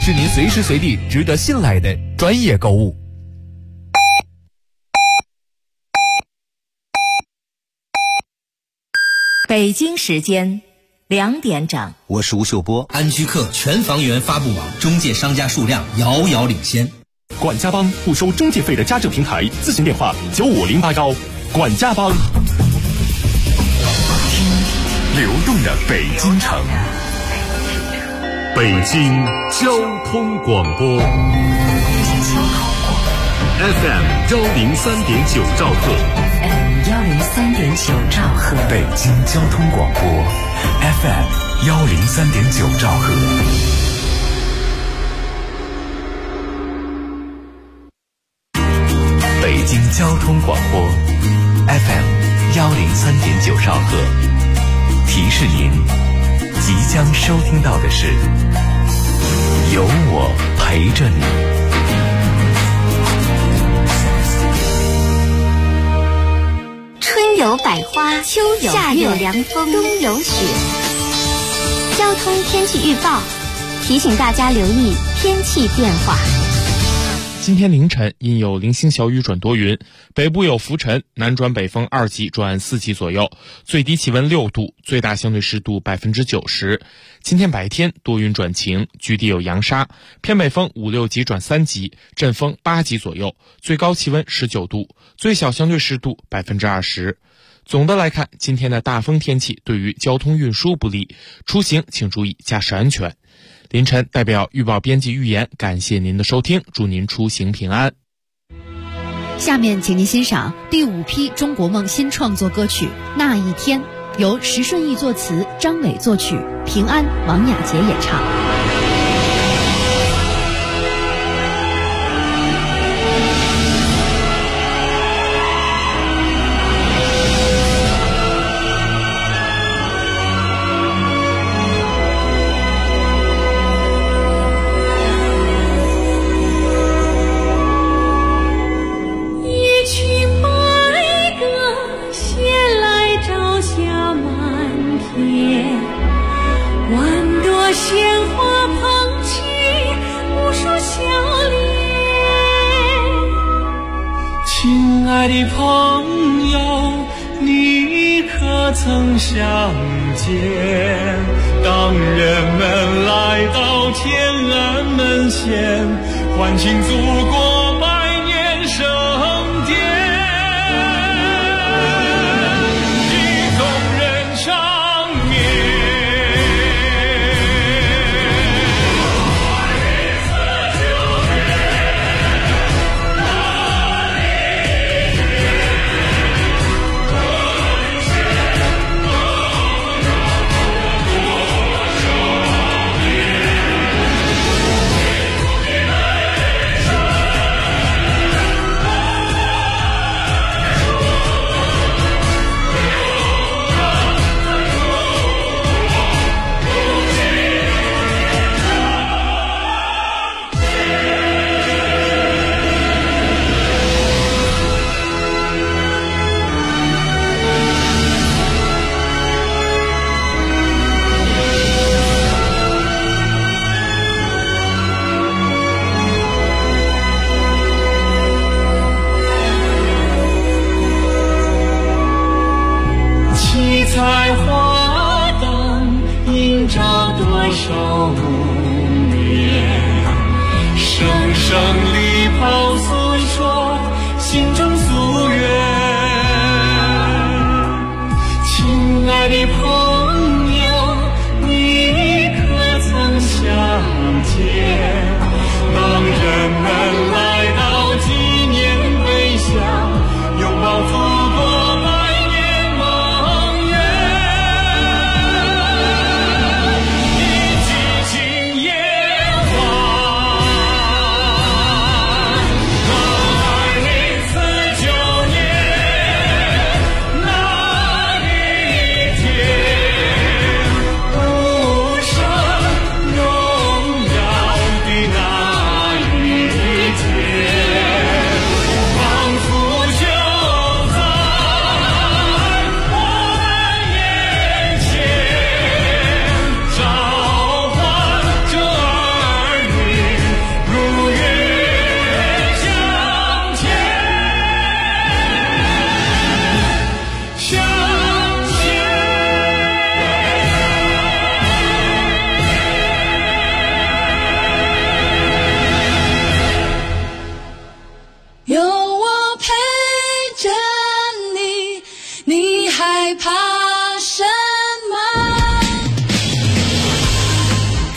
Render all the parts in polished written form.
是您随时随地值得信赖的专业购物。 北京时间2点整， 我是吴秀波。 安居客全房源发布网中介商家数量遥遥领先。 管家帮不收中介费的家政平台，咨询电话95081。管家帮，流动的北京城，北京交通广播 FM 103.9兆赫 103.9兆赫， 北京交通广播 FM 103.9兆赫。北京交通广播 FM 103.9兆赫，提示您，即将收听到的是有我陪着你。 春有百花，秋有夏有凉风，冬有雪。交通天气预报提醒大家留意天气变化。 今天凌晨阴有零星小雨转多云，北部有浮尘，南转北风2级转4级左右，最低气温6度，最大相对湿度90%。今天白天多云转晴，局地有扬沙，偏北风5、6级转3级，阵风8级左右，最高气温19度，最小相对湿度20%。总的来看，今天的大风天气对于交通运输不利，出行请注意驾驶安全。凌晨代表预报编辑预言，感谢您的收听，祝您出行平安。 下面请您欣赏第5批中国梦新创作歌曲《那一天》，由石顺义作词，张伟作曲，平安、王雅洁演唱。 亲爱的朋友，你可曾想见，当人们来到天安门前，欢庆祖国百年盛典，一众人长眠。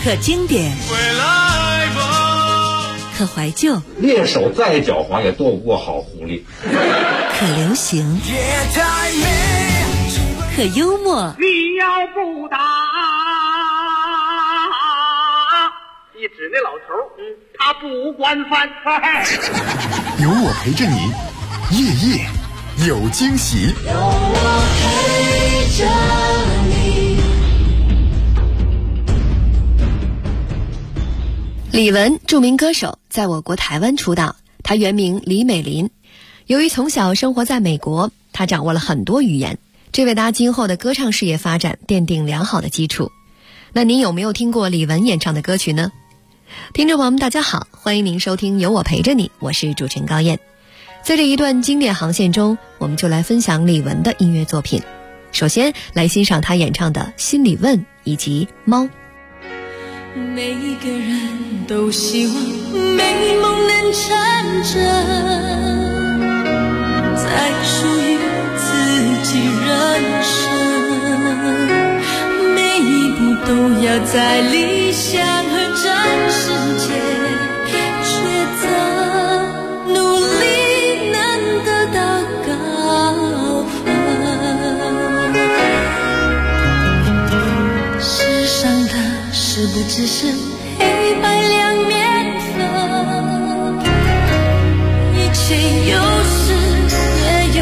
可经典， 回来吧， 可怀旧， 猎手再狡猾也躲不过好狐狸， 可流行，可幽默。 你要不打，一指那老头，他不管饭。 有我陪着你，夜夜有惊喜。 有我陪着你。 李玟，著名歌手，在我国台湾出道。她原名李美琳。由于从小生活在美国，她掌握了很多语言，这为她今后的歌唱事业发展奠定良好的基础。那您有没有听过李玟演唱的歌曲呢？听众朋友们大家好，欢迎您收听有我陪着你，我是主持人高燕。在这一段经典航线中，我们就来分享李玟的音乐作品。首先来欣赏她演唱的《心里问》以及《猫》。 每个人都希望美梦能成真，才属于自己人生，每一步都要在理想和真实间抉择，努力能得到高分。世上的事不只是黑白两面分，一切有始也有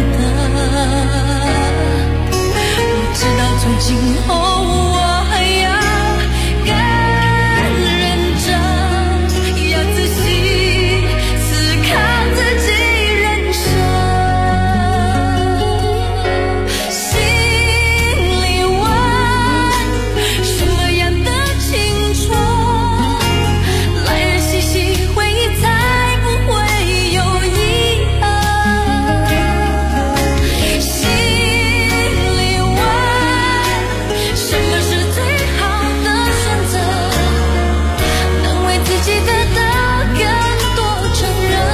得。我知道从今后我还要更认真，要仔细思考自己人生。心里问什么样的青春，来日细细回忆才不会有遗憾。心里问什么是最好的选择，能为自己得到更多承认，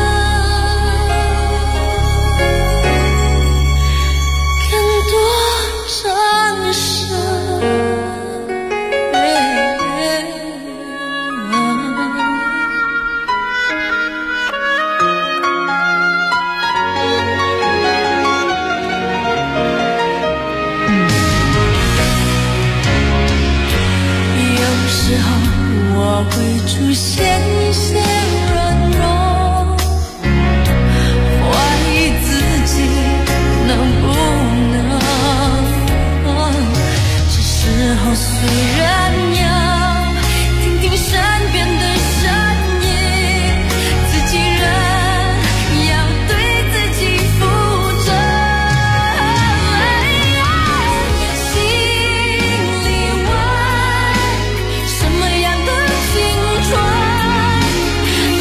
更多掌声。有时候我会出现一些软弱，怀疑自己能不能，这时候虽然要听听身边的声音，自己人要对自己负责。心里问什么样的青春，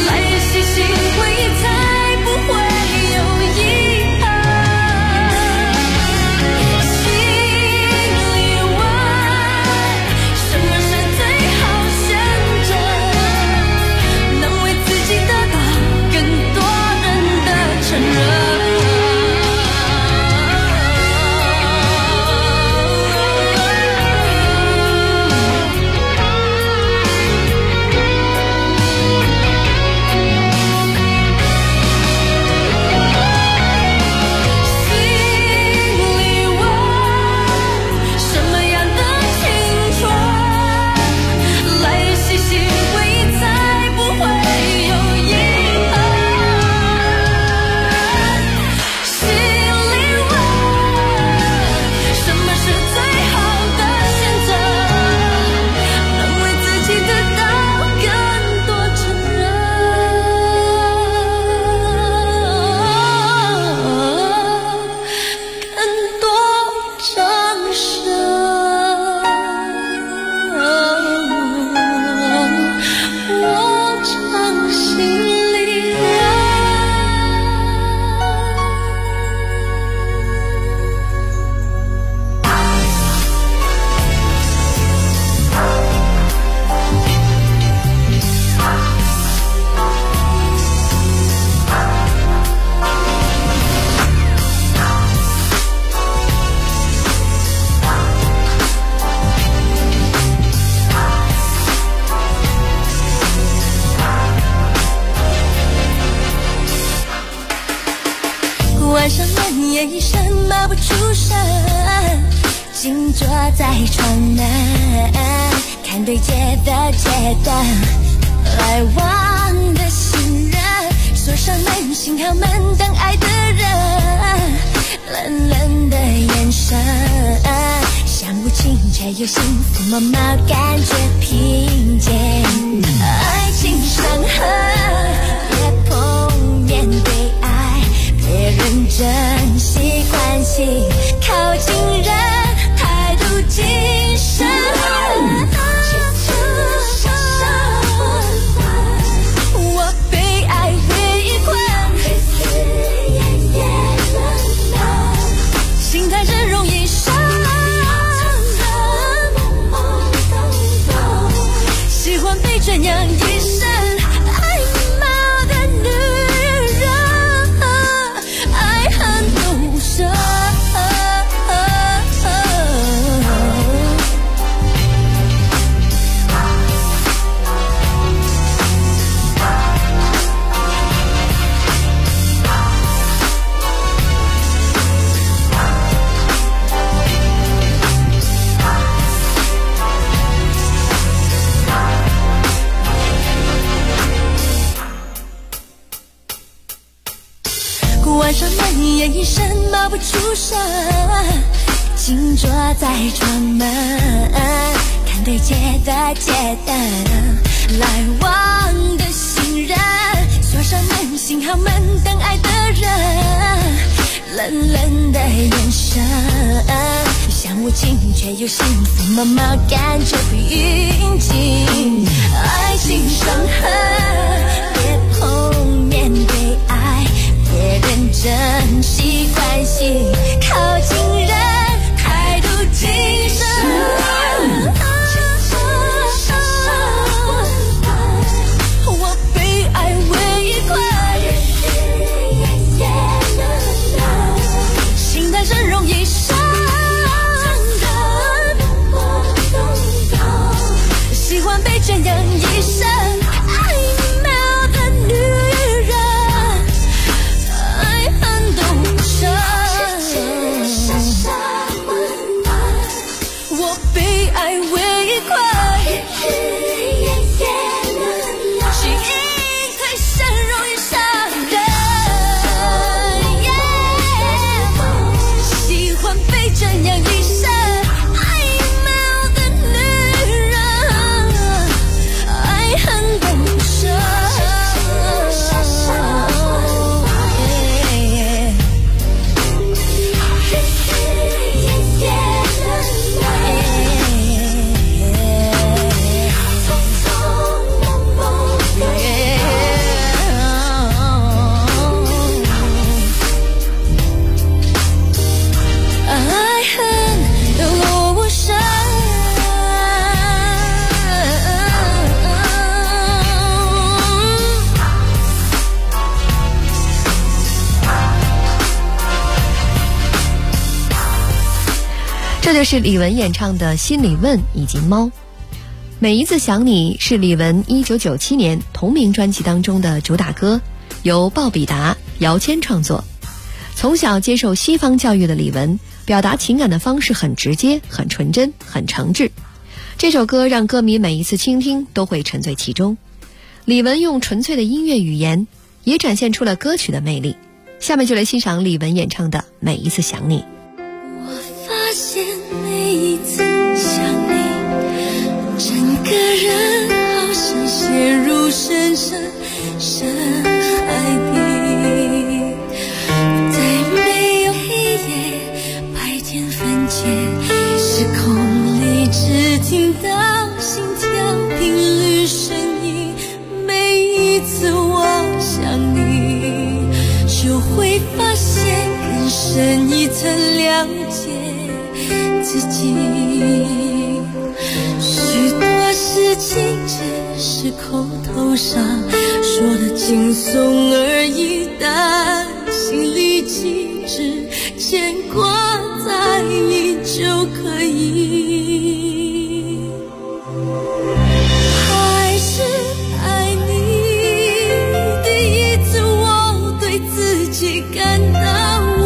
关上门，夜已深，迈不出声，静坐在窗南，看对街的街灯，来往的行人，锁上门，心靠门，等爱的人，冷冷的眼神，想不清却又幸福，毛毛感觉平静，爱情伤痕，别碰面对爱，别认真习惯性靠近人，态度谨慎，我被爱围困，心太真容易伤，喜欢被这样一生爱骂的女人，爱恨都深。关上门，夜已深，迈不出声，静坐在窗门，看对街的街灯，来往的行人，锁上门，心靠门，等爱的人，冷冷的眼神，想不清却又幸福，毛毛感觉不匀静，爱情伤痕，别碰面对爱，别认真习惯性靠近人，态度谨慎，我被爱围困，心太深容易伤，喜欢被这样一生爱骂的女人，爱恨都深，我被爱围困，心太深容易伤人，喜欢被这样一生爱骂的女人，爱恨都深。爱恨都深。 这就是李玟演唱的《心里问》以及《猫》。每一次想你是李玟1997年同名专辑当中的主打歌，由鲍比达、姚谦创作。从小接受西方教育的李玟，表达情感的方式很直接、很纯真、很诚挚。这首歌让歌迷每一次倾听都会沉醉其中。李玟用纯粹的音乐语言，也展现出了歌曲的魅力。下面就来欣赏李玟演唱的《每一次想你》。 发现每一次想你，整个人好像陷入深深深海底，在没有黑夜白天分界时空里，只听到心跳频率声音，每一次我想你，就会发现更深一层了解自己，许多事情只是口头上说的轻松而已，但心里其实牵挂在意就可以，还是爱你。第一次我对自己感到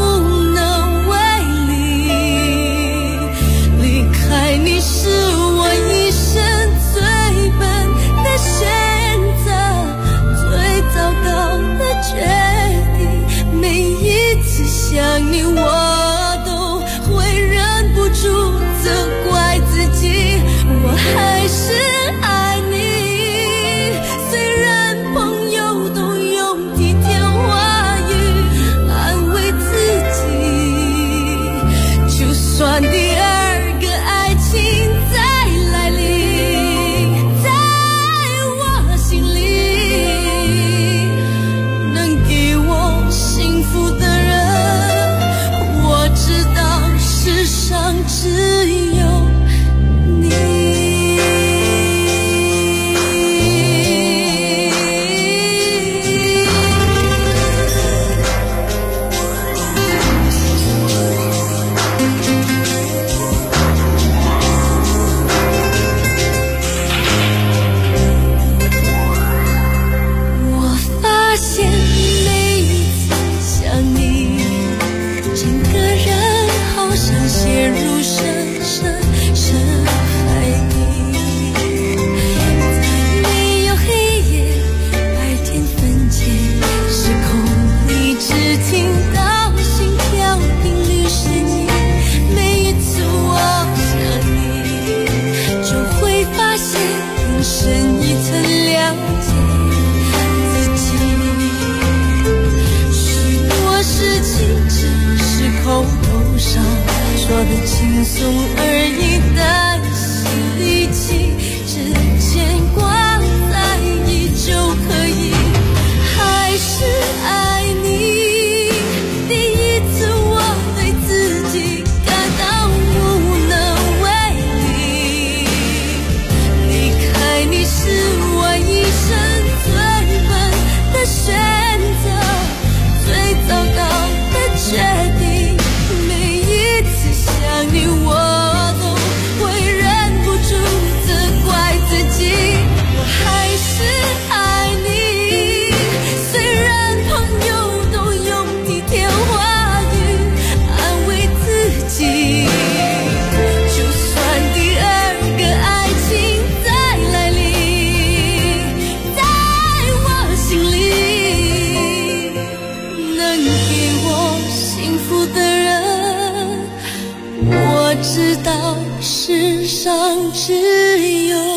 说的轻松而已，但是力气只牵挂在意就可以，还是爱你。第一次我对自己感到无能为力，离开你是我一生最笨的选择，最糟糕的决定。每一次想你我都会忍不住责怪自己，我还是爱你。虽然朋友都用体贴话语安慰自己，就算第二个爱情再来临，在我心里能给我幸福的人，我知道世上只有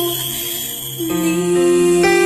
你。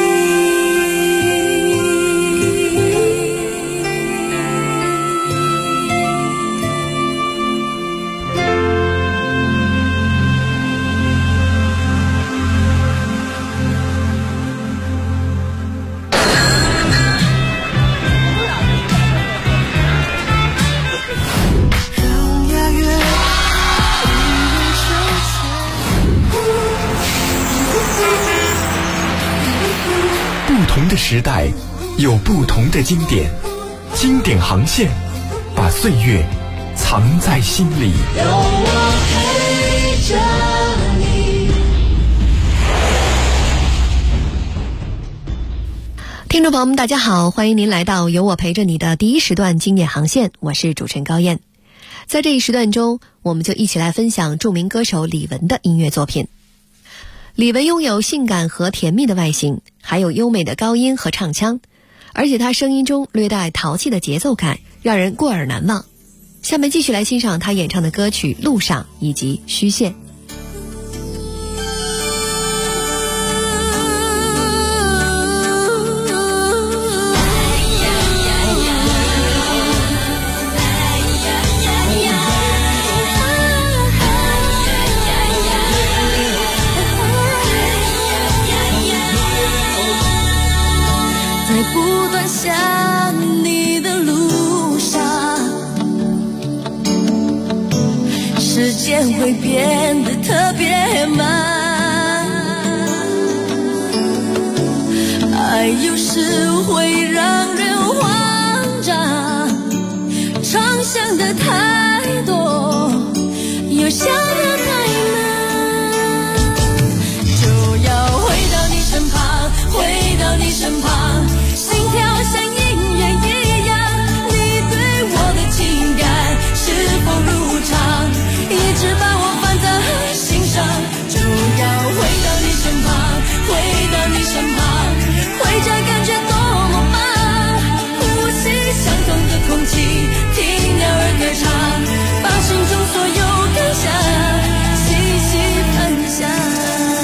不同的时代有不同的经典，经典航线把岁月藏在心里。 有我陪着你。 听众朋友们大家好，欢迎您来到有我陪着你的第一时段经典航线，我是主持人高燕。在这一时段中，我们就一起来分享著名歌手李玟的音乐作品。李玟拥有性感和甜蜜的外形，还有优美的高音和唱腔，而且她声音中略带淘气的节奏感，让人过耳难忘。下面继续来欣赏她演唱的歌曲《路上》以及《虚线》。 不断想你的路上，时间会变得特别慢，爱有时会让人慌张，畅想的太多，又想得太慢，就要回到你身旁，回到你身旁，心跳像音乐一样，你对我的情感是否如常，一直把我放在心上，就要回到你身旁，回到你身旁，回家感觉多么棒，呼吸相同的空气，听鸟儿歌唱，把心中所有感想细细分享。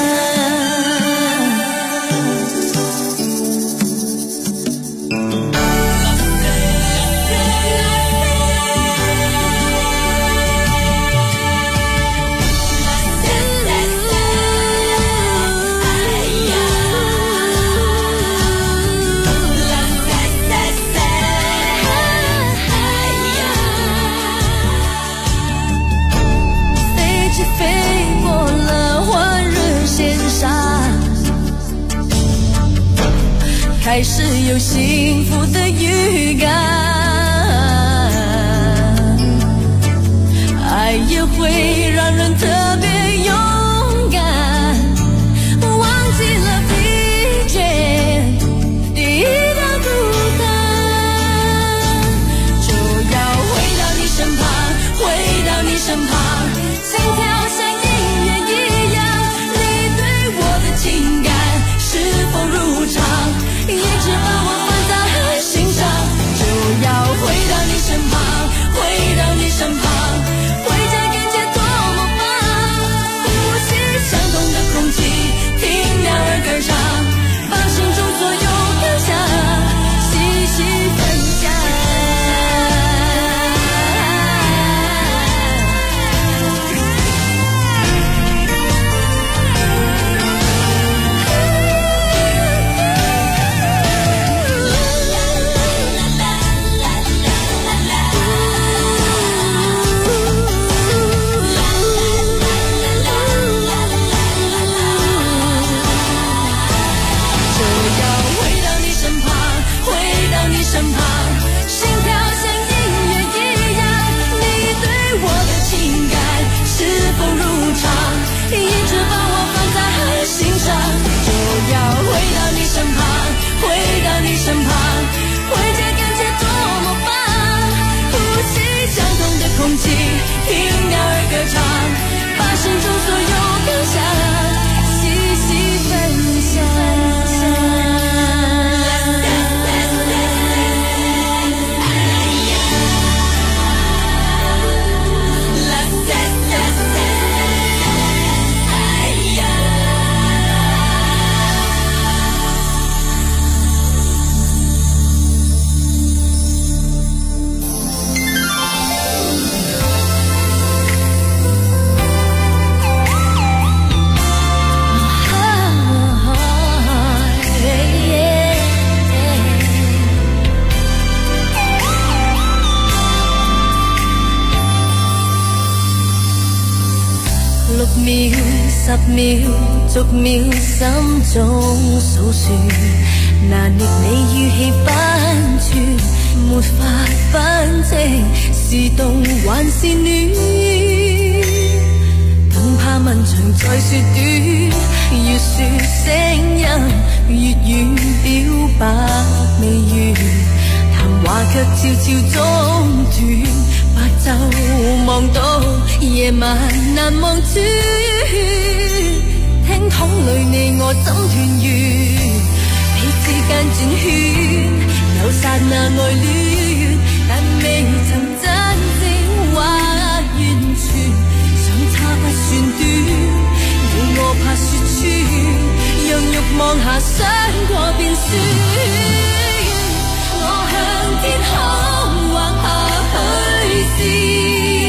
开始有幸福的预感，爱也会让人特别勇敢，忘记了疲倦，第一道孤单，就要回到你身旁，回到你身旁，心跳像音乐一样，你对我的情感是否如常，一直把我放在心上，就要身旁，心跳像音乐一样，你对我的情感是否如常，一直把我放在心上，就要回到你身旁，回到你身旁，回家感觉多么棒，呼吸相同的空气，听鸟儿歌唱，把心中所有感想细细分享。6秒10秒逐秒心中數算，拿捏你語氣不全，沒法分清是凍還是暖，更怕問長再說短，越說聲音越遠，表白未完，談話卻悄悄中斷，白晝望到夜晚難望穿，聽筒裏你我怎團圓，彼此間轉圈，有剎那愛戀，但未曾真正或完全，相差不算短，你我怕說穿，讓欲望下傷過便算，我向天空畫下虛線，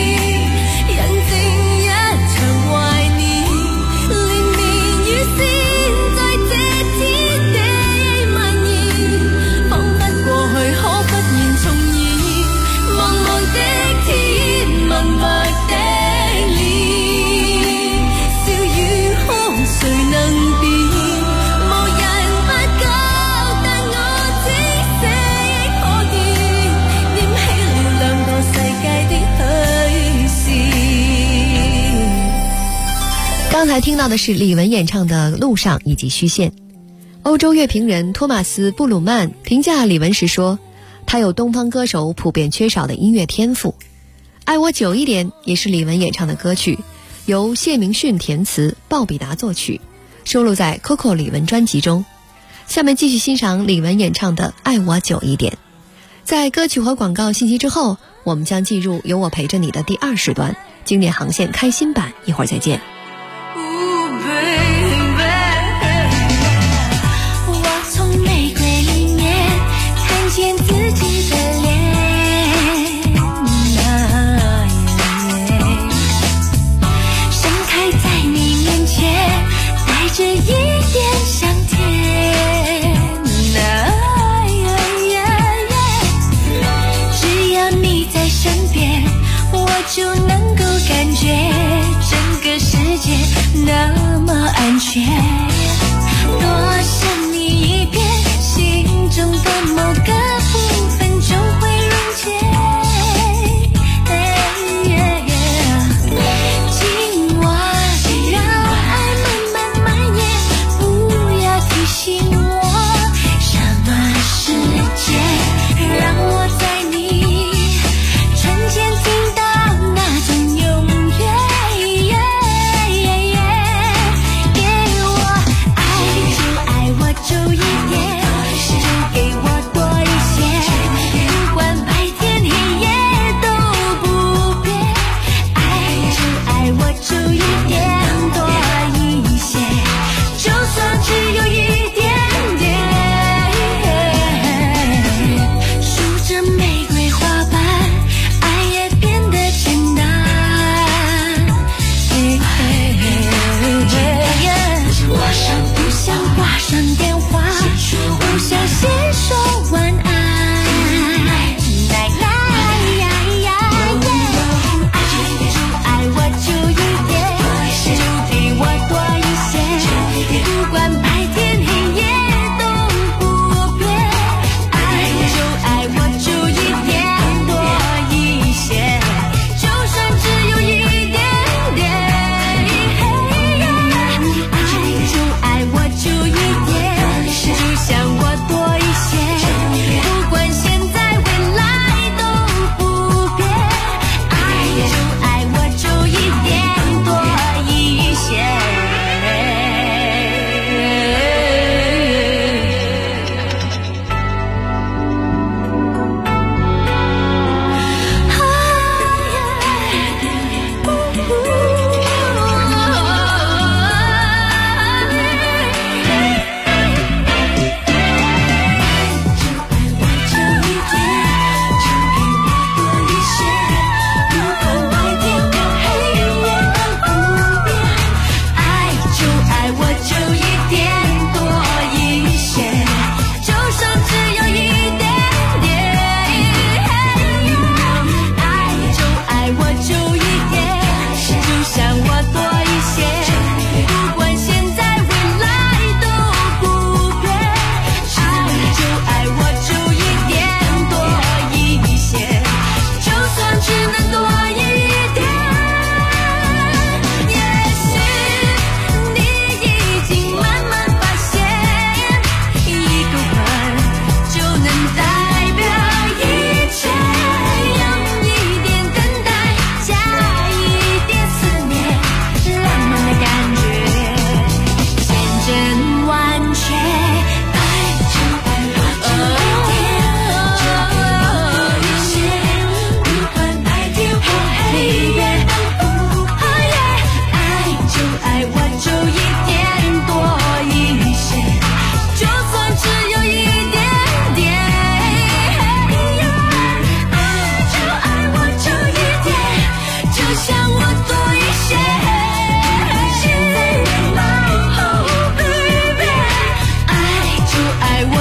刚才听到的是李玟演唱的《路上》以及《虚线》。欧洲乐评人托马斯·布鲁曼评价李玟时说，她有东方歌手普遍缺少的音乐天赋。爱我久一点也是李玟演唱的歌曲，由谢明训填词，鲍比达作曲，收录在 Coco 李玟专辑中。下面继续欣赏李玟演唱的《爱我久一点》。在歌曲和广告信息之后，我们将进入有我陪着你的第2时段，经典航线开心版，一会儿再见。 见自己的脸，盛开在你面前，带着一点香甜，只要你在身边，我就能够感觉整个世界那么安全，多想你一遍，心中的某个部分就会溶解，今晚让爱慢慢蔓延，不要提醒我什么时间，让我在你唇间听到那种永远，给我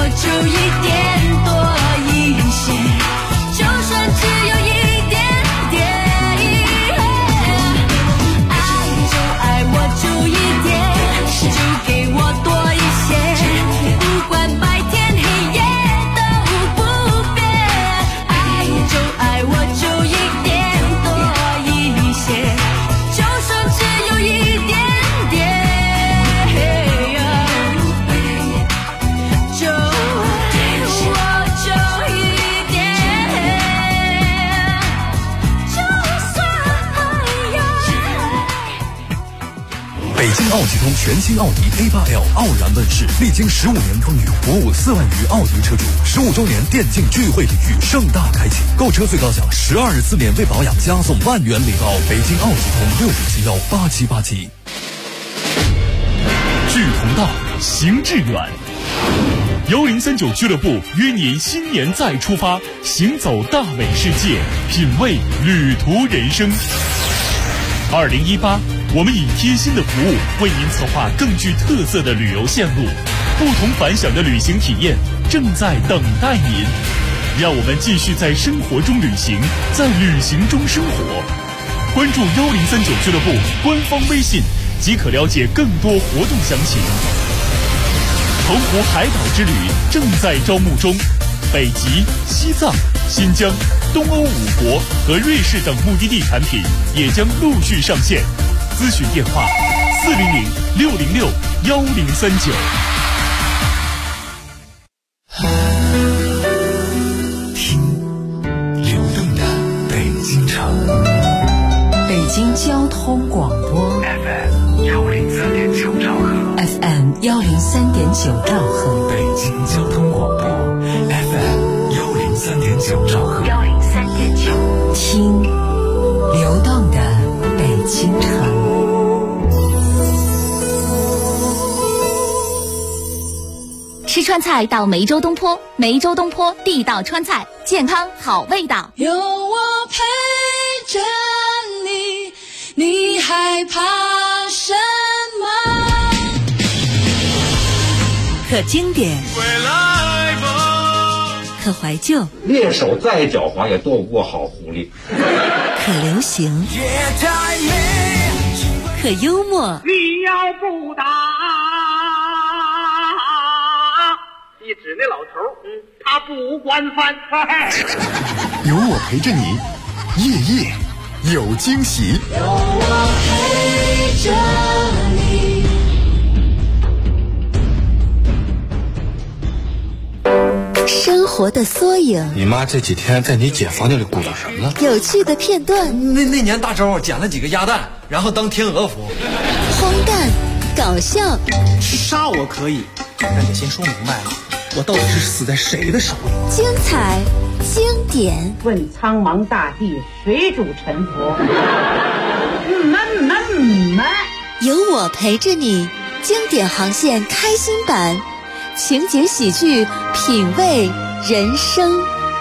我就一点多一些，就算只有一点点。爱就爱我就一点，就给我多一些，不管白天黑夜都不变。爱就爱我就一点多一些，就算只有一点点。 北京奥吉通全新奥迪 A8L 傲然问世，历经15年风雨，服务4万余奥迪车主，15周年电竞聚会礼遇盛大开启，购车最高享12日次免费保养，加送万元礼包。北京奥吉通65718787。 志同道，行致远。1039俱乐部约您新年再出发，行走大美世界，品味旅途人生。2018，我们以贴心的服务为您策划更具特色的旅游线路，不同凡响的旅行体验正在等待您。让我们继续在生活中旅行，在旅行中生活。关注1039俱乐部官方微信，即可了解更多活动详情。澎湖海岛之旅正在招募中，北极、西藏、新疆、东欧5国和瑞士等目的地产品也将陆续上线。咨询电话400-606-1039。 听流动的北京城， 北京交通广播 FM 103.9兆赫 FM 103.9兆赫， 北京交通广播 FM 103.9兆赫 103.9，听流动的北京城。 吃川菜到梅州东坡，梅州东坡地道川菜，健康好味道。 有我陪着你，你害怕什么？ 可经典，可怀旧， 猎手再狡猾也躲不过好狐狸。 可流行，可幽默。 你要不打，一指那老头，他不惯犯。 有我陪着你，夜夜有惊喜。 有我陪着你。 生活的缩影， 你妈这几天在你姐房间里鼓捣什么了？ 有趣的片段。 那年大周捡了几个鸭蛋，然后当天鹅服。 荒诞，搞笑。 杀我可以，但得先说明白了，我到底是死在谁的手里？ 精彩，经典。 问苍茫大地，谁主沉浮？ 有我陪着你，经典航线开心版。情景喜剧，品味人生。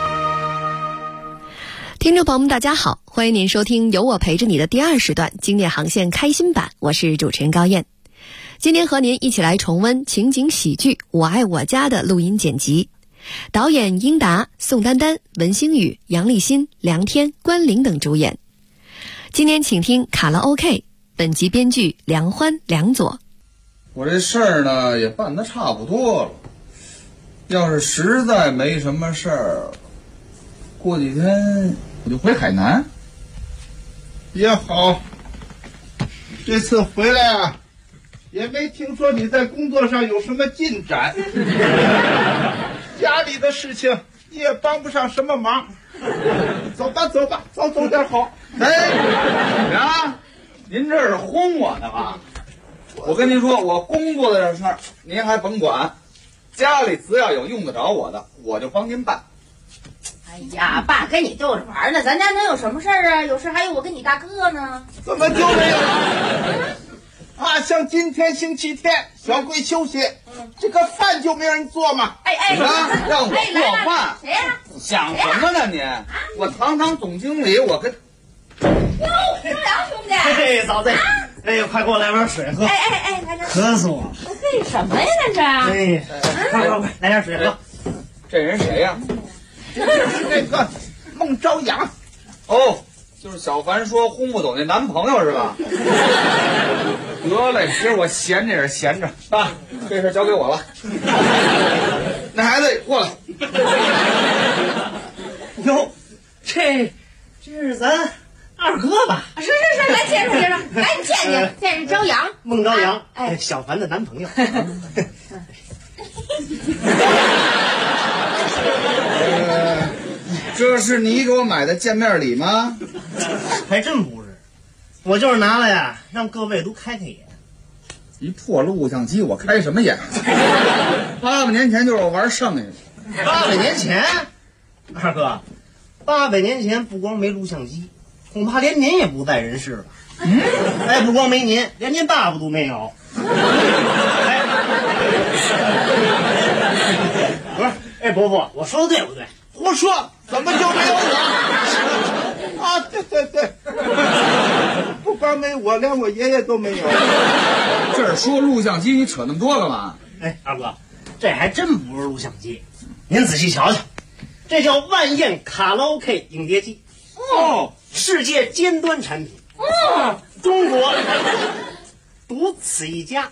听众朋友们大家好，欢迎您收听有我陪着你的第2时段经典航线开心版，我是主持人高燕。今天和您一起来重温情景喜剧我爱我家的录音剪辑，导演英达、宋丹丹、文星宇、杨立新、梁天、关凌等主演。今天请听卡拉 OK， 本集编剧梁欢、梁左。 我这事儿呢也办得差不多了，要是实在没什么事儿，过几天我就回海南。 也好，这次回来啊，也没听说你在工作上有什么进展，家里的事情你也帮不上什么忙。走吧，走吧，早走点好。 哎，呀，您这是轰我呢吧？我跟您说，我工作的事儿您还甭管，家里只要有用得着我的，我就帮您办。 哎呀，爸跟你逗着玩呢，咱家能有什么事儿啊？有事还有我跟你大哥呢。 怎么就没有啊？像今天星期天，小贵休息，这个饭就没人做嘛。 哎， 让我做饭？ 谁呀？ 想什么呢您？我堂总经理，我跟。 哟，是梁兄弟。 嘿，嫂子。 哎，快给我来碗水喝。 哎，来点水。 渴死我了。 嘿，什么呀这是？ 哎，快，来点水喝。 这人谁呀？ 这是那个孟朝阳。 哦，就是小凡说轰不走那男朋友是吧？得嘞，今儿我闲着也是闲着啊，这事交给我了。那孩子过来。 哟，这是咱二哥吧？ 是，来介绍，来见，这是朝阳， 孟朝阳，哎，小凡的男朋友。 这是你给我买的见面礼吗？ 还真不是，我就是拿来呀，让各位都开眼。 一破录像机，我开什么眼？800年前就是我玩剩下的。 800年前，二哥，800年前不光没录像机，恐怕连您也不在人世了。哎，不光没您，连您爸爸都没有。哎，不是，哎，伯父，我说的对不对？ 胡说，怎么就没有我？啊，对，不光没我，连我爷爷都没有。 这是说录像机，你扯那么多干嘛？ 哎，二哥，这还真不是录像机，您仔细瞧瞧，这叫万燕卡拉 OK 影碟机。哦，世界尖端产品。哦，中国独此一家。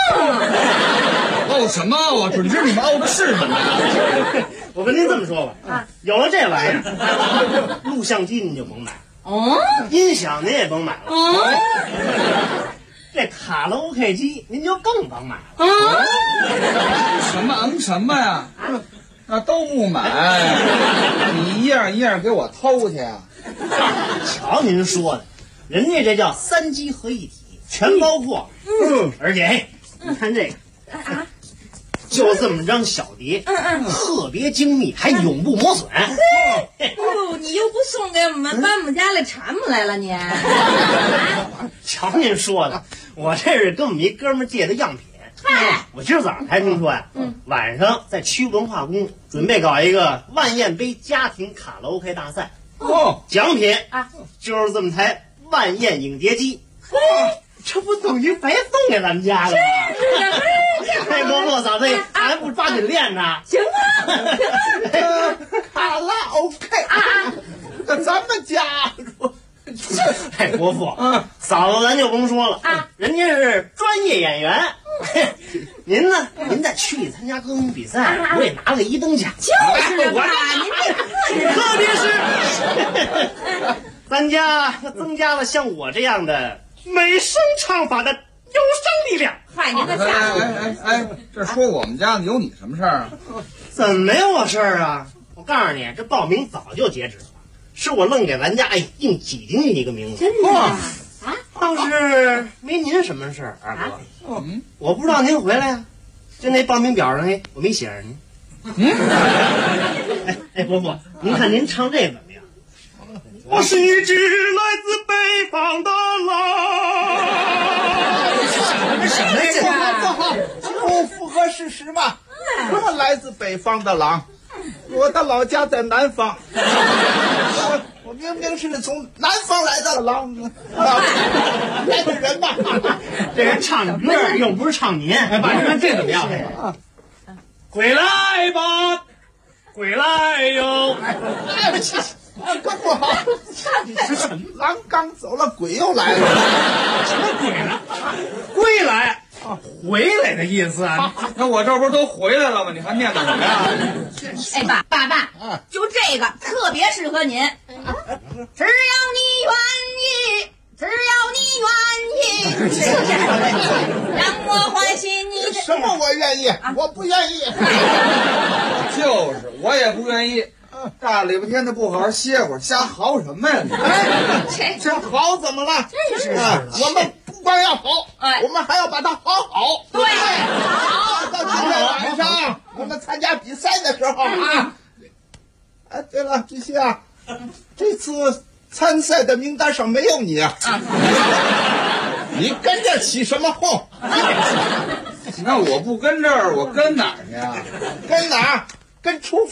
哦什么？我准知你们哦的是什么？ 我跟您这么说吧，有了这玩意儿，录像机您就甭买了，音响您也甭买了，这卡拉 OK 机您就更甭买了。 什么呀？那都不买，你一样一样给我偷去啊！ 瞧您说的，人家这叫3机合一体，全包括。而且嘿，你看这个。就这么张小碟，特别精密，还永不磨损。 你又不送给我们，搬我们家来馋不来了你？ 瞧您说的，我这是跟我们一哥们借的样品。我今儿早上才听说呀，晚上在区文化宫准备搞一个万燕杯家庭卡拉 OK 大赛。奖品就是这么台万燕影碟机。这不等于白送给咱们家了吗？是哎，伯父嫂子，咱还不抓紧练呢？ 行啊， 卡拉 OK 啊，咱们家。 哎，伯父，嫂子咱就甭说了人家是专业演员。您呢？您在区里参加歌咏比赛，我也拿了1等奖。 就是吧，您这特别是咱家增加了像我这样的美声唱法的有声力量。 嗨，您这哎，这说我们家有你什么事儿啊？ 怎么没有我事儿啊？我告诉你，这报名早就截止了，是我愣给咱家硬挤进去一个名字。 真的倒是没您什么事儿，二哥。我不知道您回来呀，就那报名表上我没写着您。哎，伯父，您看您唱这怎么样？我是一只来自北方的狼。 什么呀？不好，不符合事实嘛！我来自北方的狼，我的老家在南方。我明明是从南方来的狼，来个人吧。 这人唱歌又不是唱您，把这怎么样？归来吧，归来哟！ 可不好，你是什么？狼刚走了，鬼又来了。 什么鬼呢？归来，回来的意思啊。 那我这不是都回来了吗？你还念叨什么呀？ 哎，爸，就这个特别适合您。只要你愿意，只要你愿意，让我欢喜你的。 什么我愿意？我不愿意。 就是，我也不愿意。大礼拜天的不好好歇会儿，瞎嚎什么呀你？ 这嚎怎么了？ 真是我们不光要嚎，我们还要把它嚎好。 对， 到今天晚上我们参加比赛的时候啊。哎，对了，这些这次参赛的名单上没有你啊。你跟着起什么哄？ 那我不跟这儿，我跟哪儿去啊？ 跟哪儿？跟厨房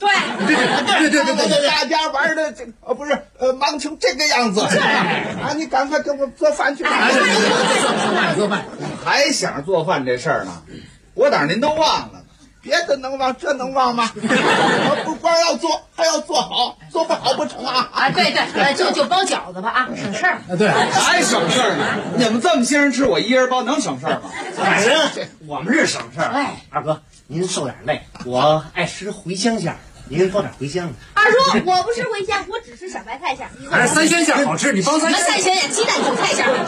对，大家玩的这不是忙成这个样子啊！你赶快给我做饭去吧。 做饭，还想做饭这事儿呢？我当您都忘了呢。 别的能忘，这能忘吗？我不光要做，还要做好，做不好不成啊！ 对，就包饺子吧啊，省事儿。 对，还省事儿呢？你们这么些人吃，我一人包能省事儿吗？ 反正我们是省事儿。二哥，您受点累，我爱吃茴香馅儿，您包点茴香。 二叔，我不吃茴香，我只吃小白菜馅儿。 还是三鲜馅好吃，你包三鲜。 什么三鲜呀？鸡蛋韭菜馅儿。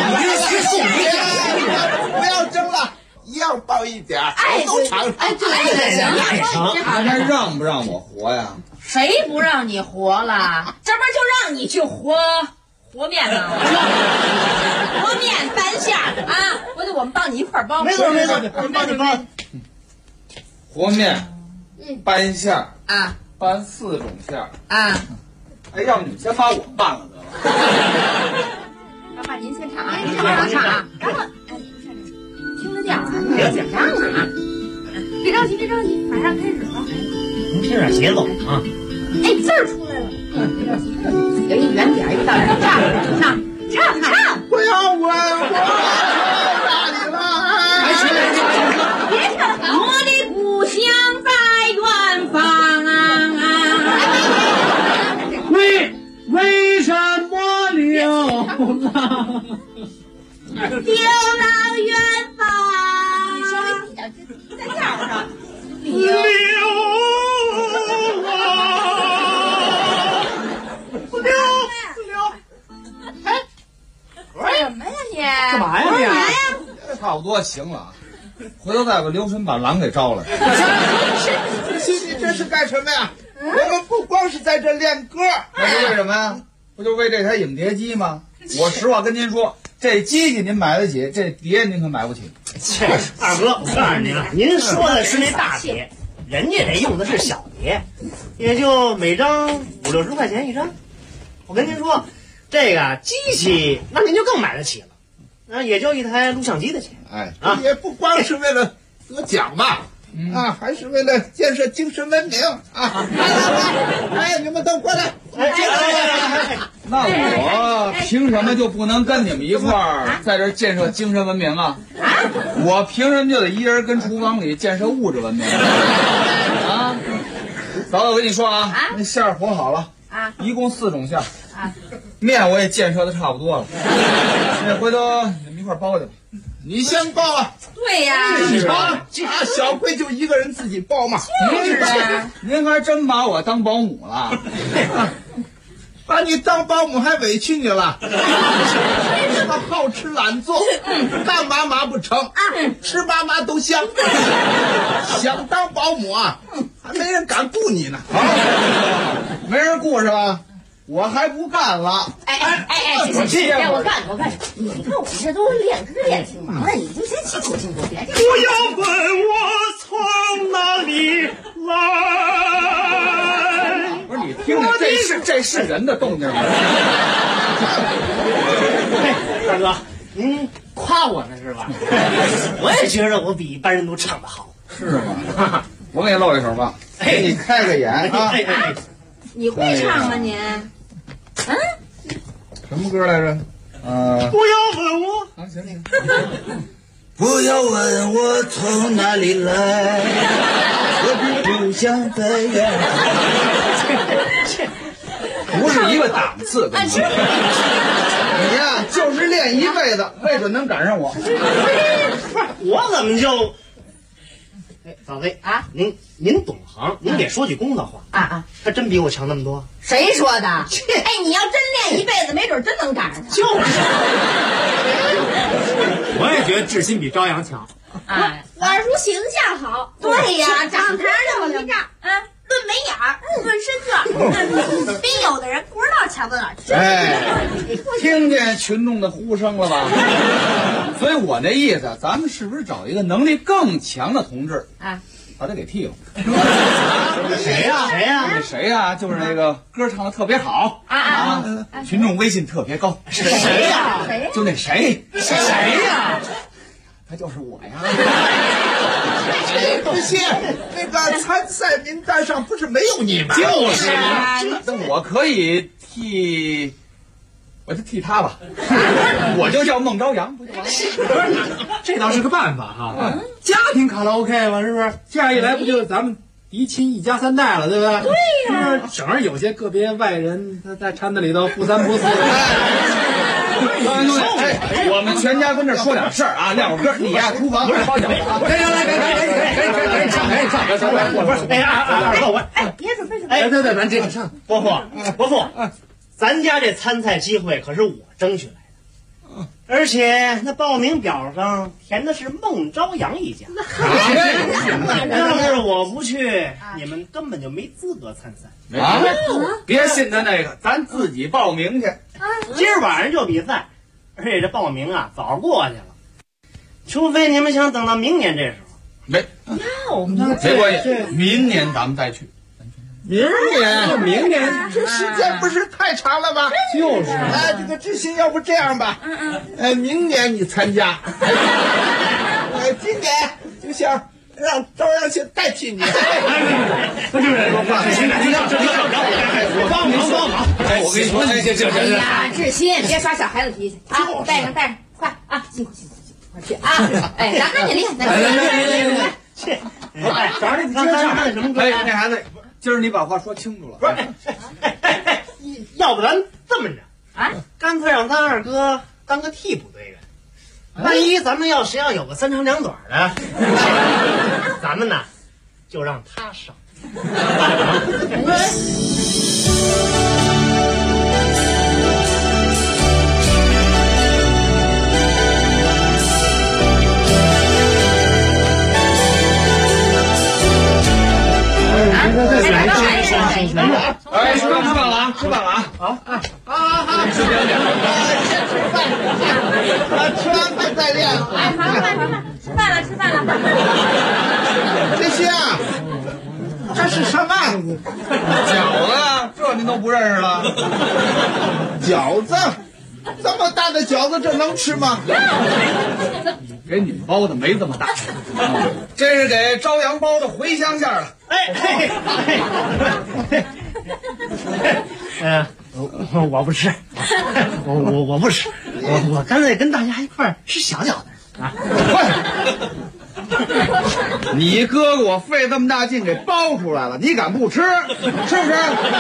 不要争了。一样包一点，都尝尝。 对， 还让不让我活呀？ 谁不让你活了？这不就让你去和面吗？和面搬馅儿啊！我们帮你一块儿包。 没错，我们帮你包。 和面，搬馅儿啊， 搬4种馅儿啊。 哎，要不你们先把我办了得了。 爸爸，您先唱啊，您先唱啊，然后。听着调啊，你别紧张啊！别着急，马上开始了。 您听点节奏啊！ 哎，字儿出来了。别着急，有一圆点，一到这儿唱。 不要问我哪里了， 别唱了。我的故乡在远方啊！ 为什么流浪？ 流浪远方，你稍微低点，在调上。 流哎，干什么呀你？ 干嘛呀你？差不多行了啊，回头再把刘神把狼给招来。 你这是干什么呀？我们不光是在这练歌， 那是为什么呀？不就为这台影碟机吗？我实话跟您说。这机器您买得起，这碟您可买不起。 切，二哥，我告诉您了，您说的是那大碟，人家这用的是小碟，也就每张50-60块钱一张。我跟您说，这个机器那您就更买得起了，那也就一台录像机的钱。 也不光是为了得奖吧。还是为了建设精神文明啊！你们都过来！ 那我凭什么就不能跟你们一块儿在这建设精神文明啊？我凭什么就得一人跟厨房里建设物质文明啊？嫂子，我跟你说啊，那馅儿和好了啊，一共4种馅儿啊，面我也建设的差不多了，那回头你们一块儿包去吧。 你先包啊！ 对呀， 你包小贵就一个人自己包嘛。 就是啊， 您还真把我当保姆了， 把你当保姆还委屈你了。这么好吃懒做，干嘛不成？吃嘛都香。想当保姆啊，还没人敢雇你呢。 没人雇是吧？我还不干了！ 我干！你看我这都练歌练挺忙的，你就先辛苦，别这样。 不要问我从哪里来。 不是你听着，这是人的动静吗？ 大哥，您夸我呢是吧？我也觉得我比一般人都唱得好。 是吗？我给你露一手吧，给你开个眼啊！ 你会唱吗您？ 什么歌来着？ 不要问我。 行。 不要问我从哪里来，我的故乡在远方。不是一个档次，你呀就是练一辈子，没准能赶上我。 不是我怎么就？嫂子啊，您懂行，您得说句公道话啊！ 他真比我强那么多。 谁说的？哎，你要真练一辈子，没准真能赶上他。 就是。 我也觉得志新比朝阳强。 我二叔形象好，对呀，长得那么一丈啊，论眉眼儿，论身段，比有的人不知道强到哪儿去。 听见群众的呼声了吧？所以我那意思，咱们是不是找一个能力更强的同志啊，把他给替了？谁呀？就是那个歌唱的特别好群众威信特别高。 谁呀？ 就那谁呀？ 他就是我呀。 这不行，那个参赛名单上不是没有你吗？ 就是啊，那我可以替，我就替他吧，我就叫孟朝阳，不就完了？ 这倒是个办法哈，家庭卡拉 OK 嘛，是不是？这样一来，不就咱们嫡亲一家三代了，对不对？ 对呀， 是不是？省着有些个别外人他在掺子里头不三不四。 我们全家跟这说点事儿啊，亮哥，你呀，厨房不是包饺子。来， 别准备。 对，咱这个上。 伯父，咱家这参赛机会可是我争取来的，而且那报名表上填的是孟朝阳一家。要是我不去，你们根本就没资格参赛。 啊！别信他那个，咱自己报名去。 今儿晚上就比赛，而且这报名啊早过去了，除非你们想等到明年这时候。 没关系，明年咱们再去。 明年，这时间不是太长了吧？ 就是。 哎，这个志新，要不这样吧？明年你参加，今年就想让朝阳去代替你。 我帮忙。 我跟你说， 哎呀，志新，别耍小孩子脾气啊！带上，快啊！辛苦，快去啊！哎，咱赶紧练， 来，早上你刚才唱的什么歌？ 哎，那孩子，今儿你把话说清楚了。 不是，要不咱这么着啊？干脆让咱二哥当个替补队员。万一咱们要有个3长2短的，咱们呢就让他上。 哎，吃饭了啊！吃饭了啊！ 好，吃点，先吃饭，吃完饭再练。 哎，好，吃饭了。 这些啊，这是什么？ 饺子，这您都不认识了？ 饺子，这么大的饺子，这能吃吗？ 给你们包的没这么大，这是给朝阳包的茴香馅儿的。 我不吃，我不吃，我干脆跟大家一块儿吃小饺子啊！ 你哥哥我费这么大劲给包出来了，你敢不吃？吃不吃？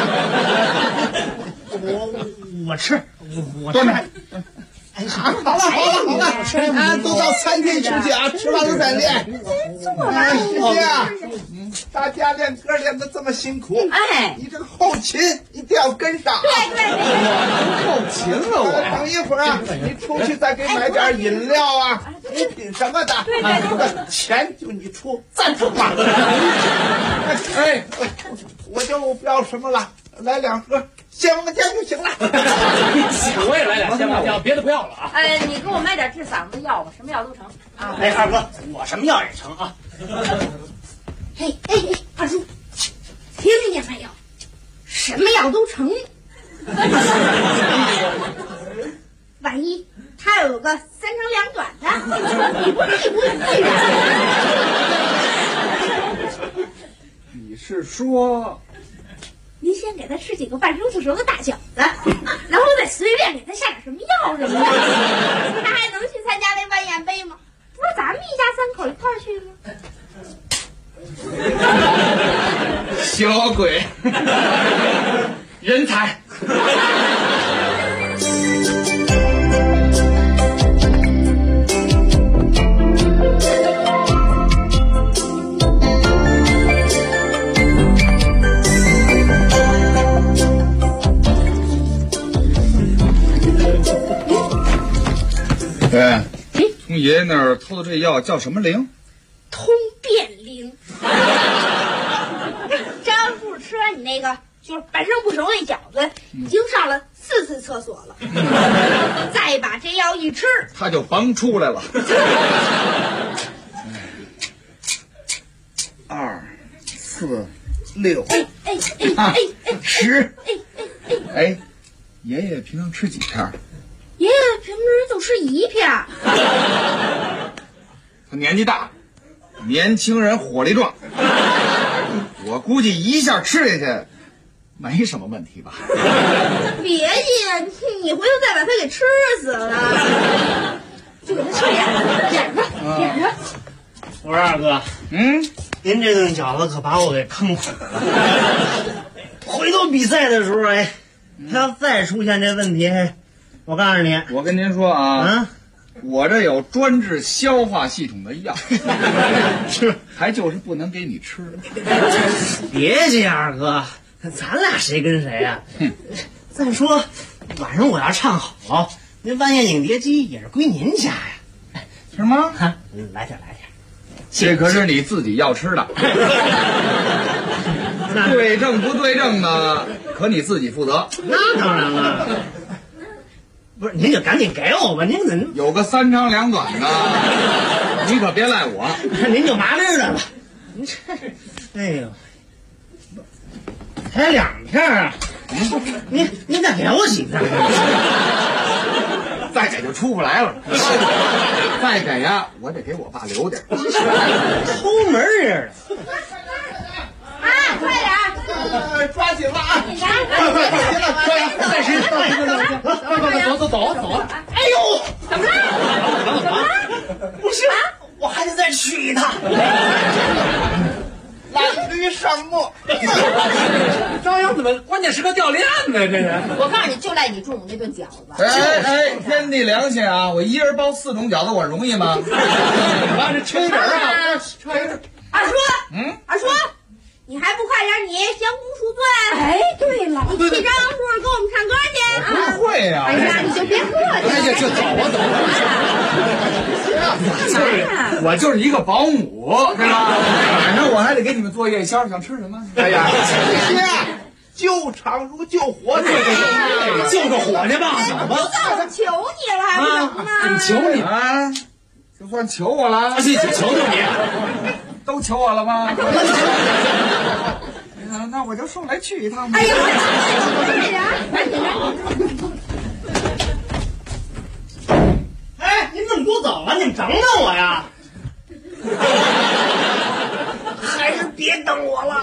我吃，我吃。 好了，都到餐厅出去啊，吃完了再练。谢谢啊，大家练歌练得这么辛苦， 哎， 你这个后勤一定要跟上。 对， 后勤了我。 等一会儿啊，你出去再给买点饮料啊、饮品什么的，这个钱就你出，赞助吧。哎，我就不要什么了，来2盒。鲜王浆就行了。 我也来点鲜王浆，别的不要了啊。 你给我买点治嗓子的药吧，什么药都成啊。 哎，二哥，我什么药也成啊。 嘿，二叔，听见没有？什么药都成。万一他有个3长2短的，你不你是说？ 您先给他吃几个半生不熟的大饺子，然后再随便给他下点什么药什么的，他还能去参加那万宴杯吗？不是咱们一家3口一块儿去吗？ 小鬼，人才。对，从爷爷那儿偷的这药叫什么灵？ 通便灵。这要不吃完你那个就是半生不熟那饺子，已经上了4次厕所了。再把这药一吃， 他就甭出来了。2、4、6，10。哎，爷爷平常吃几片？ 爷爷平时就吃1片。 他年纪大，年轻人火力壮，我估计一下吃下去没什么问题吧。 别介，你回头再把他给吃死了，就给他吃点着。 我说二哥，您这顿饺子可把我给坑苦了。回头比赛的时候，他要再出现这问题，我告诉你， 我跟您说啊，我这有专治消化系统的药，还就是不能给你吃。 别介，二哥，咱俩谁跟谁啊？再说晚上我要唱好，那万燕影蝶姬也是归您家呀， 是吗？ 来点。 这可是你自己要吃的，对症不对症的，可你自己负责。 那当然了，不是您就赶紧给我吧，您怎么有个3长2短的，你可别赖我， 您就麻利的了。您这，哎呦，才2片啊！您再给我几片？ 再给就出不来了。再给呀，我得给我爸留点。 抠门似的。 快点！ 抓紧了啊！ 快，再吃，走！ 哎呦， 怎么了？ 不是，我还得再去一趟。 懒驴上磨。 张扬怎么关键时刻掉链子呀？这是！ 我告诉你，就赖你中午那顿饺子。 天地良心啊！我一人包4种饺子，我容易吗？ 啊，这缺一点啊！ 二叔，二叔，你还不快点，你降功赎罪？哎，对了，你替张杨叔叔给我们唱歌去。 不会呀！ 哎呀，你就别客气。 哎呀，就走啊！我就是一个保姆，对吧？晚上我还得给你们做夜宵，想吃什么？ 哎呀，救场如救火， 救个火去吧！ 我早求你了，还不成吗？ 怎么求你啊？就算求我了， 求你， 都求我了吗？那我就说来去一趟吧。 哎呀，赶紧的！ 哎，您怎么给我走了？你们等等我呀！还是别等我了。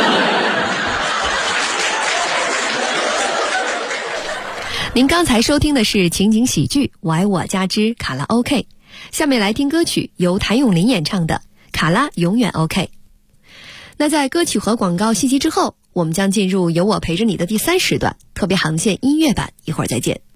您刚才收听的是情景喜剧《我爱我家之卡拉 OK》，下面来听歌曲由谭咏麟演唱的《卡拉永远 OK》。那在歌曲和广告信息之后，我们将进入有我陪着你的第3时段特别航线音乐版，一会儿再见。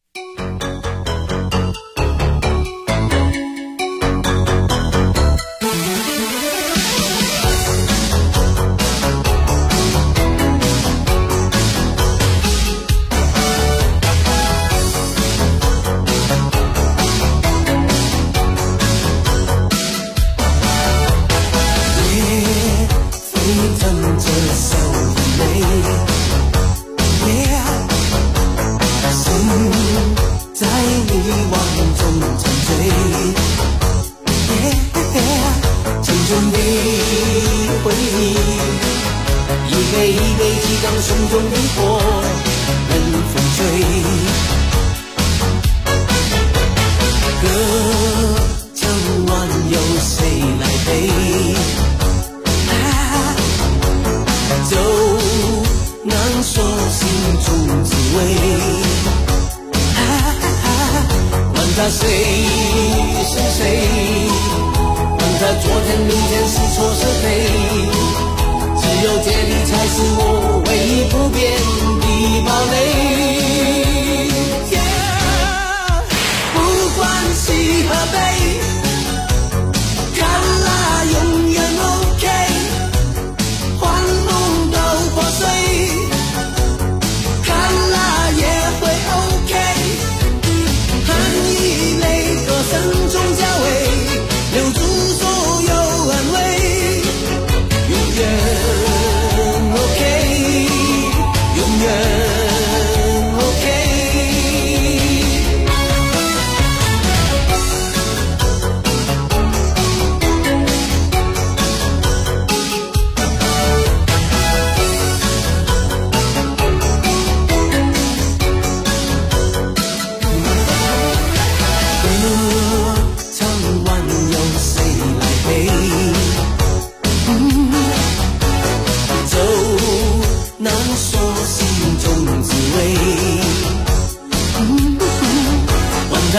他谁是谁？问他昨天明天是错是非？只有接力才是我唯一不变的堡垒。不管喜和悲，卡拉永远 OK， 欢梦都破碎，卡拉也会 OK。含以泪歌声中交汇，留住所有安慰，永远 OK， 永远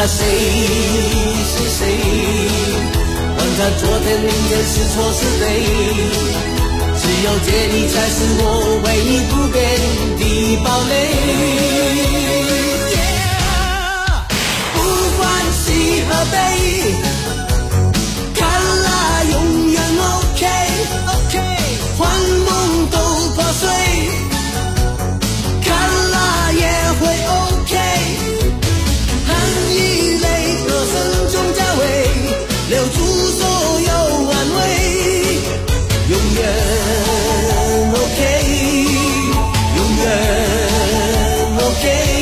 谁是谁？管他昨天明天是错是对，只有见你才是我唯一不变的堡垒。不管喜和悲，看啦永远 OK， 幻梦都破碎，看啦也会 OK， 含一泪歌声中交汇，留住所有安慰，永远 OK， 永远 OK。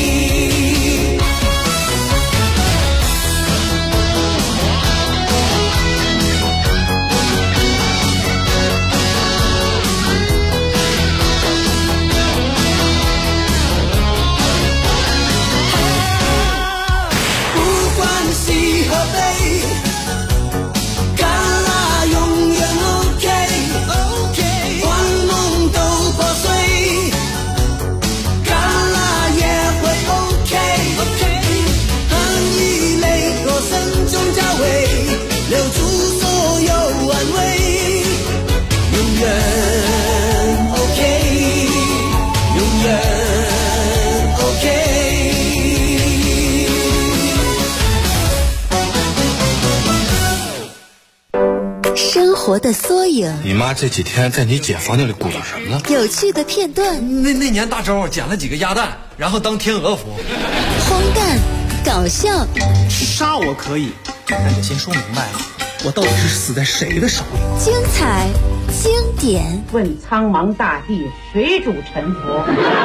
生活的缩影， 你妈这几天在你姐房间里鼓捣什么呢？ 有趣的片段， 那年大周捡了几个鸭蛋，然后当天鹅服。 荒诞，搞笑。 杀我可以，但得先说明白了，我到底是死在谁的手里？ 精彩，经典。 问苍茫大地，谁主沉浮？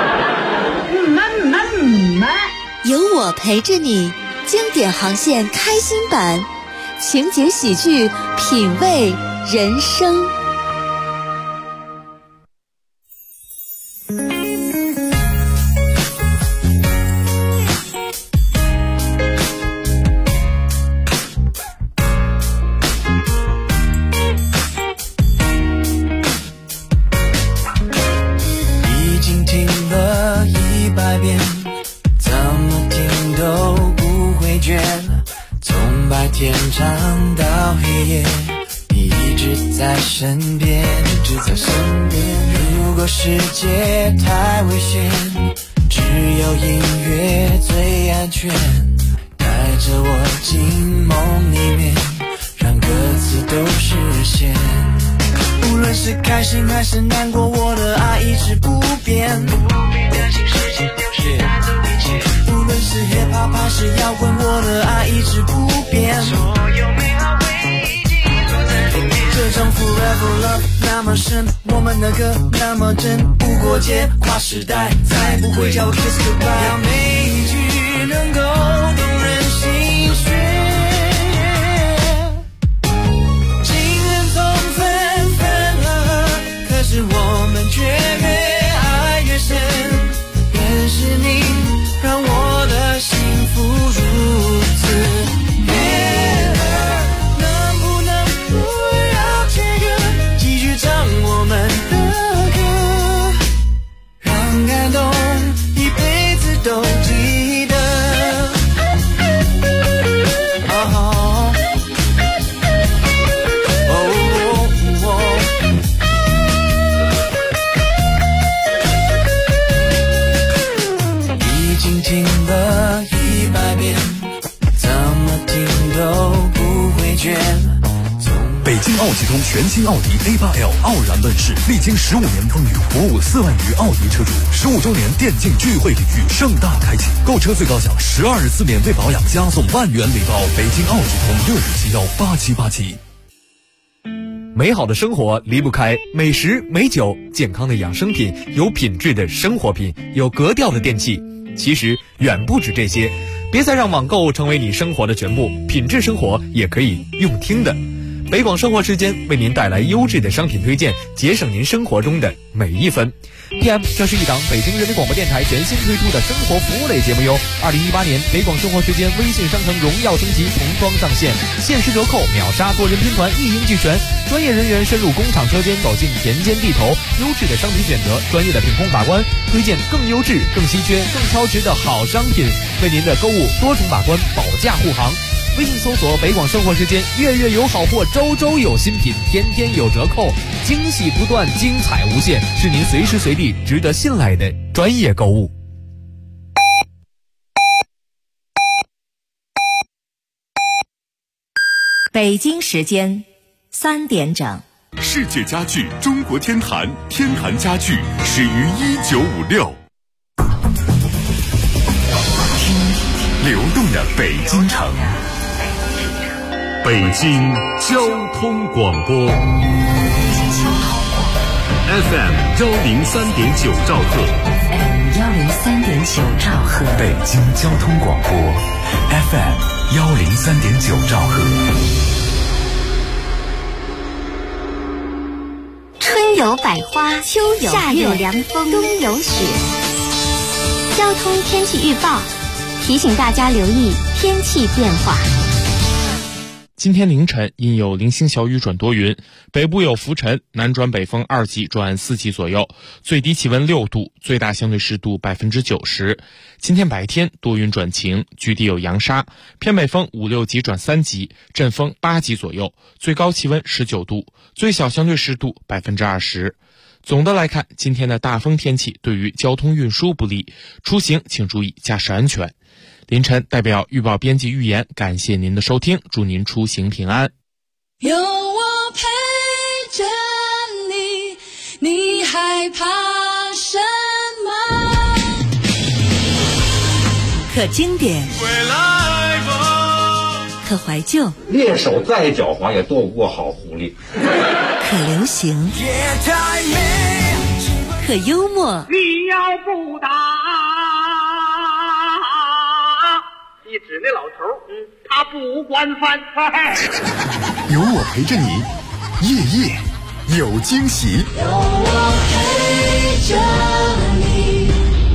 有我陪着你，经典航线开心版，情节喜剧，品味人生。 已经听了100遍，怎么听都不会倦，从白天唱到黑夜，你一直在身边，一直在身边。如果世界太危险，只有音乐最安全，带着我进梦里面，让歌词都实现。无论是开心还是难过，我的爱一直不变。不必担心时间流逝带走一切。无论是 hiphop 还是摇滚，我的爱一直不变。所有美好回忆记录在里面。这种 forever love 那么深，我们的歌那么真，无国界，跨时代，再不会叫 kiss goodbye。让每一句能够动人心弦。是我们却越爱越深，便是你让我的幸福如此悦耳。能不能不要切割，继续唱我们的歌，让感动一辈子都记得。听了100遍，怎么听都不会倦。 北京奥吉通全新奥迪 A8L 傲然问世，历经15年风雨，服务4万余奥迪车主。15周年电竞聚会礼遇盛大开启，购车最高享12日次免费保养，加送1万元礼包。北京奥吉通6271877。 美好的生活离不开美食、美酒、健康的养生品，有品质的生活品，有格调的电器。其实远不止这些，别再让网购成为你生活的全部，品质生活也可以用听的。 北广生活时间为您带来优质的商品推荐，节省您生活中的每一分。PM， 这是一档北京人民广播电台全新推出的生活服务类节目哟。2018年北广生活时间微信商城荣耀升级，重装上线，限时折扣，秒杀多人拼团，一应俱全。专业人员深入工厂车间，走进田间地头，优质的商品选择，专业的品控把关，推荐更优质、更稀缺、更超值的好商品，为您的购物多重把关，保驾护航。微信搜索北广生活时间，月月有好货，周周有新品，天天有折扣，惊喜不断，精彩无限，是您随时随地值得信赖的专业购物。 北京时间3点整。 世界家具中国天坛，天坛家具始于1956。听流动的北京城，北京交通广播 FM 103.9兆赫， 103.9兆赫， 北京交通广播 FM 103.9兆赫。 春有百花，秋有夏有凉风，冬有雪。交通天气预报提醒大家留意天气变化。 今天凌晨阴有零星小雨转多云，北部有浮尘，南转北风2级转4级左右，最低气温6度，最大相对湿度90%。今天白天多云转晴，局地有扬沙，偏北风5、6级转3级，阵风8级左右，最高气温19度，最小相对湿度20%。总的来看，今天的大风天气对于交通运输不利，出行请注意驾驶安全。凌晨代表预报编辑预言，感谢您的收听，祝您出行平安。 有我陪着你，你害怕什么？ 可经典，可怀旧， 猎手再狡猾也斗不过好狐狸。 可流行，可幽默。 你要不打，一指那老头，他不惯犯。 有我陪着你，夜夜有惊喜。 有我陪着你。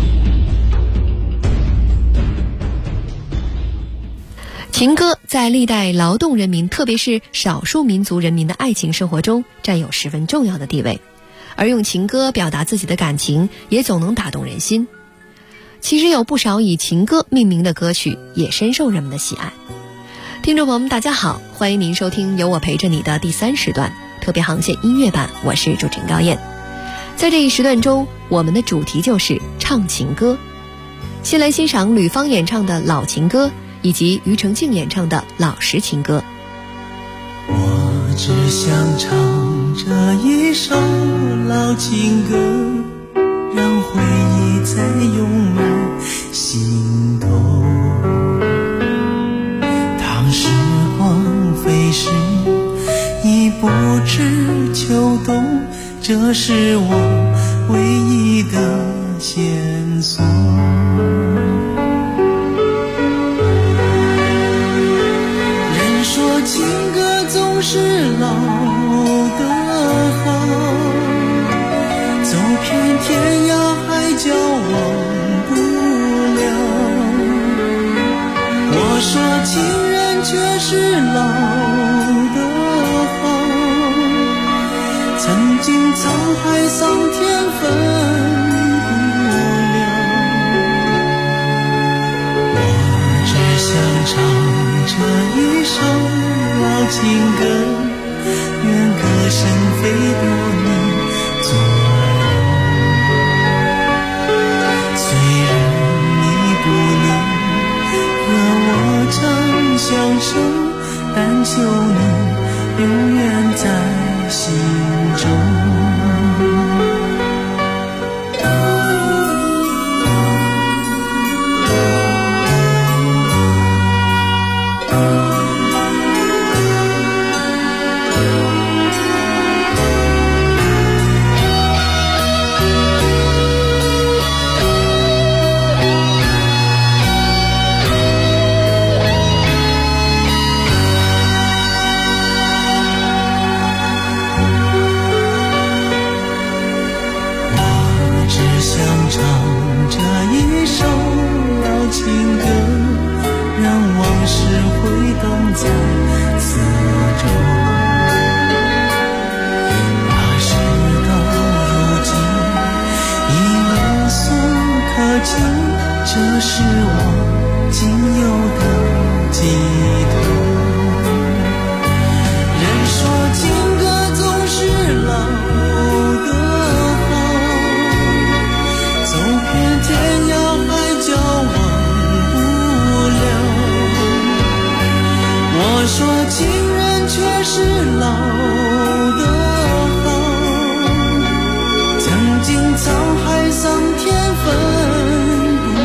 情歌在历代劳动人民，特别是少数民族人民的爱情生活中占有十分重要的地位，而用情歌表达自己的感情，也总能打动人心。其实有不少以情歌命名的歌曲也深受人们的喜爱。听众朋友们大家好，欢迎您收听有我陪着你的第3时段特别航线音乐版，我是主持人高燕。在这一时段中，我们的主题就是唱情歌。先来欣赏吕方演唱的老情歌，以及庾澄庆演唱的老实情歌。 我只想唱这一首老情歌，让回忆再涌满心头。当时光飞逝，已不知秋冬，这是我唯一的线索。人说情歌总是老的好，走遍天涯海角忘不了。我说情人却是老的好，曾经沧海桑田分不了。我只想唱这一首老情歌，愿歌声飞过你左右。虽然你不能和我长相守，但求能永远在心中。 想唱这一首老情歌，让往事回荡在四周。那时到如今已无所可及，这是我仅有的寄托。人说情歌总是老的好，走遍天涯海角忘不了。我说情人却是老的好，曾经沧海桑田分不了。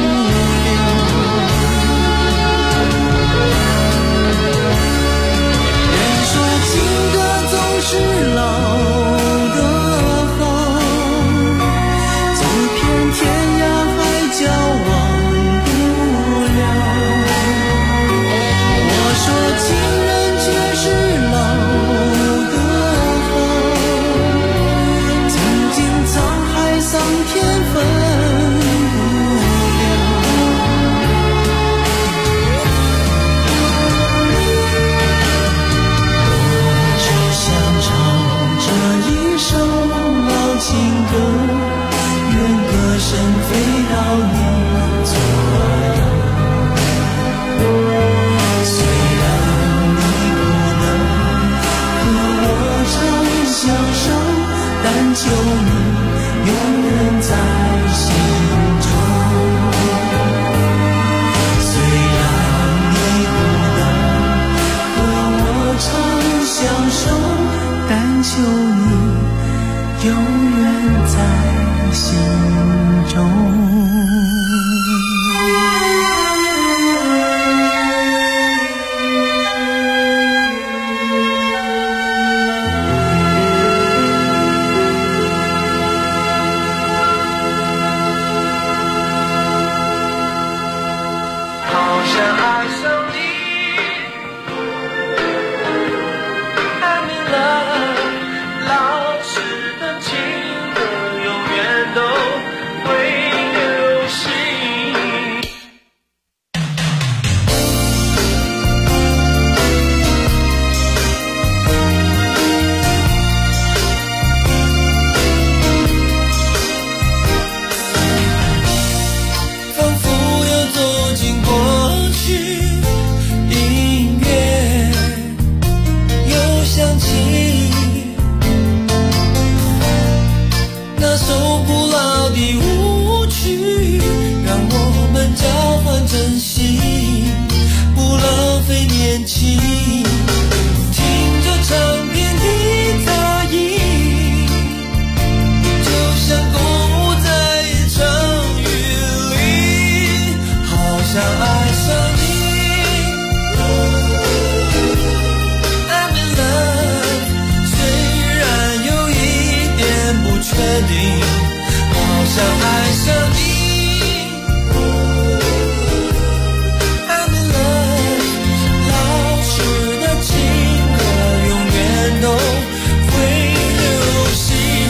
人说情歌总是老的好，走遍天涯海角忘不了。我说情人却是老的好，曾经沧海桑田分不了。我只想唱这一首老情歌，愿歌声飞到你左右。虽然你不能和我长相守，但求你永远在心中。虽然你不能和我长相守，但求你永远在心中。 好想爱上你 I'm in love 老式的情歌永远都会流行。 仿佛要走进过去，音乐又响起，那首古老的舞曲，让我们交换真心，不浪费年轻。听着唱片的杂音，就像共舞在一场雨里，好想爱上你。I'm in love 虽然有一点不确定，好想爱上你。I'm in love 老式的情歌永远都会流行。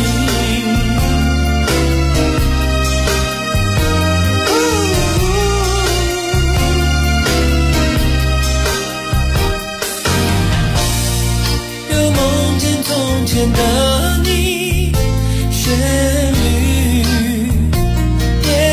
又梦见从前的你，旋律也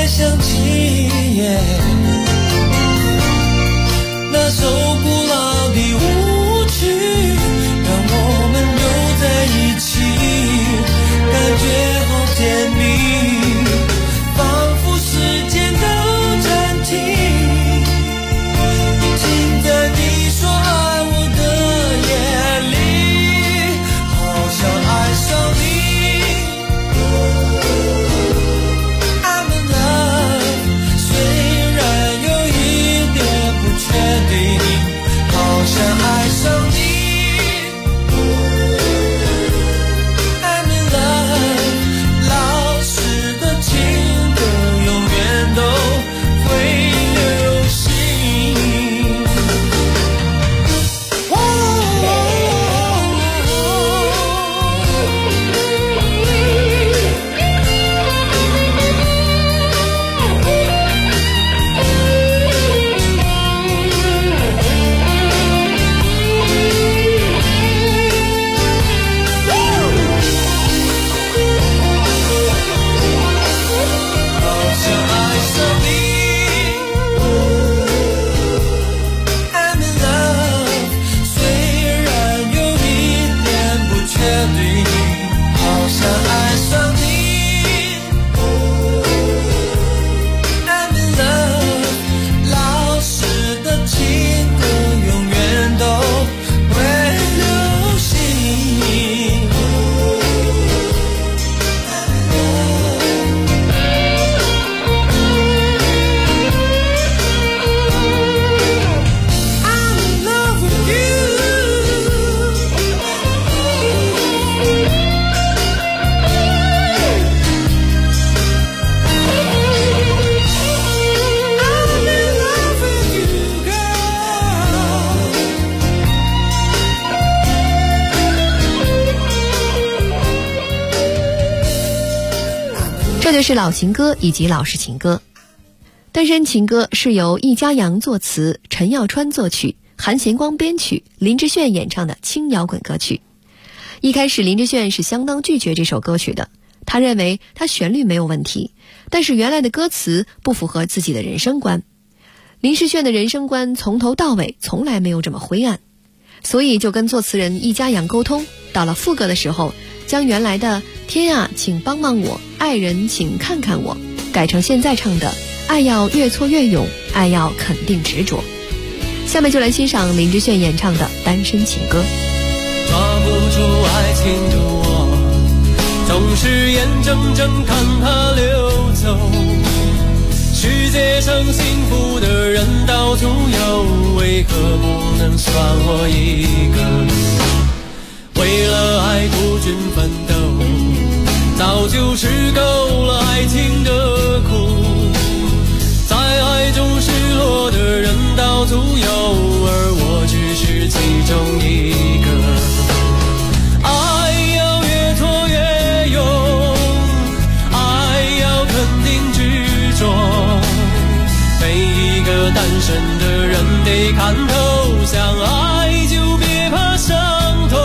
这就是老情歌以及老式情歌。单身情歌是由易家扬作词，陈耀川作曲，韩贤光编曲，林志炫演唱的轻摇滚歌曲。一开始林志炫是相当拒绝这首歌曲的，他认为他旋律没有问题，但是原来的歌词不符合自己的人生观。林志炫的人生观从头到尾从来没有这么灰暗，所以就跟作词人易家扬沟通，到了副歌的时候，将原来的天啊请帮帮我，爱人请看看我，改成现在唱的爱要越挫越勇，爱要肯定执着。下面就来欣赏林志炫演唱的单身情歌。 抓不住爱情的我，总是眼睁睁看它流走，世界上幸福的人到处有，为何不能算我一个？为了爱孤军奋斗，早就吃够了爱情的苦，在爱中失落的人到处有，而我只是其中一个。爱要越挫越勇，爱要肯定执着，每一个单身的人得看透，想爱就别怕伤痛，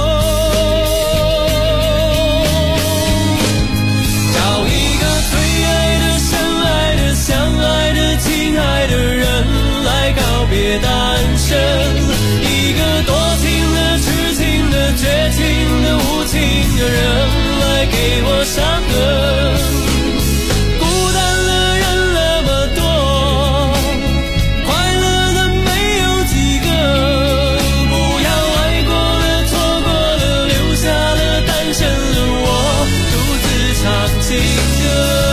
找一个最爱的、深爱的、相爱的、亲爱的人来告别单身，一个多情的、痴情的、绝情的、无情的人来给我伤痕。孤单的人那么多，快乐的没有几个，不要爱过了、错过了，留下了单身的我，独自唱情歌。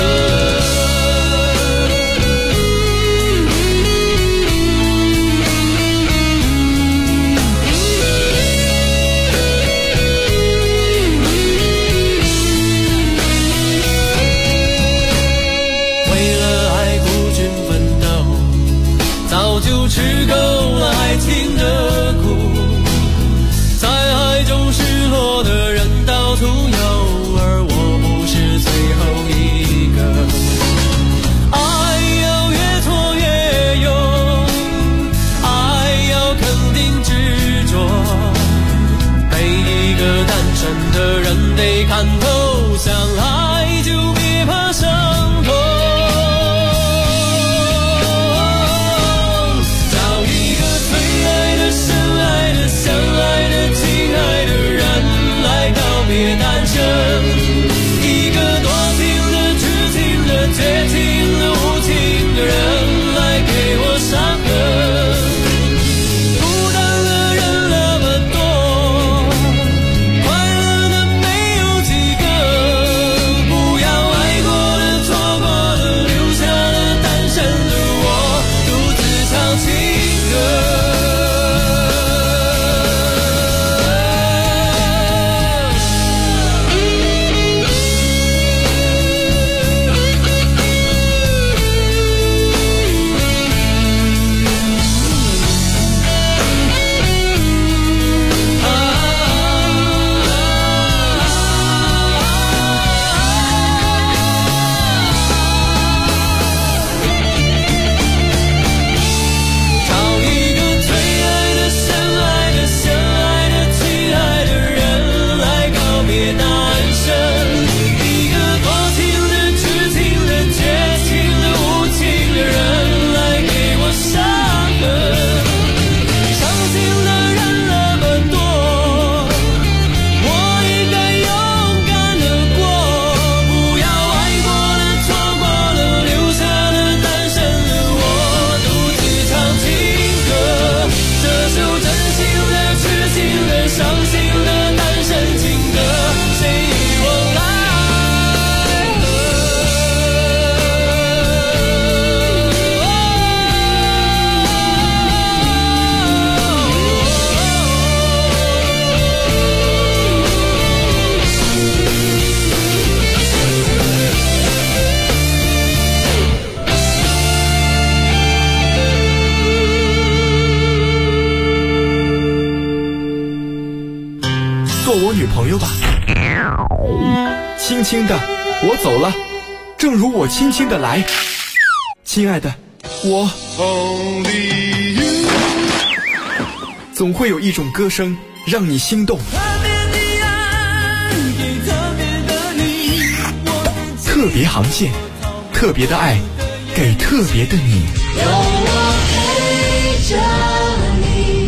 早就吃够了爱情的苦，在爱中失落的人到处有，而我不是最后一个。爱要越挫越勇，爱要肯定执着，每一个单身的人得看透，想爱就别怕伤痛。相爱的、亲爱的人来告别单身，一个多情的、痴情的、绝情的、无情的人来给我伤痕。孤单的人那么多，快乐的没有几个，不要爱过了、错过了，留下了单身的我，独自唱情歌。 做我女朋友吧。轻轻的，我走了， 正如我轻轻的来。亲爱的，我总会有一种歌声让你心动。特别航线，特别的爱，给特别的你。 有我陪着你。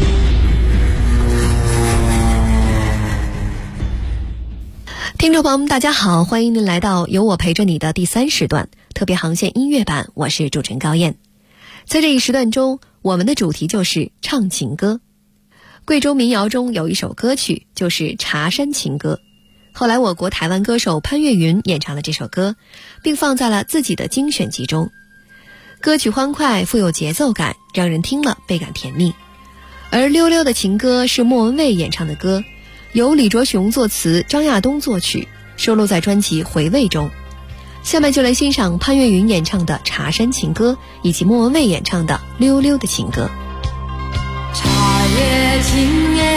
听众朋友们，大家好，欢迎您来到有我陪着你的第3时段特别航线音乐版，我是主持人高燕。在这一时段中，我们的主题就是唱情歌。贵州民谣中有一首歌曲就是《茶山情歌》，后来我国台湾歌手潘越云演唱了这首歌，并放在了自己的精选集中。歌曲欢快，富有节奏感，让人听了倍感甜蜜。而溜溜的情歌是莫文蔚演唱的歌，由李卓雄作词，张亚东作曲，收录在专辑《回味》中。下面就来欣赏潘越云演唱的《茶山情歌》，以及莫文蔚演唱的《溜溜的情歌》。 茶也情也，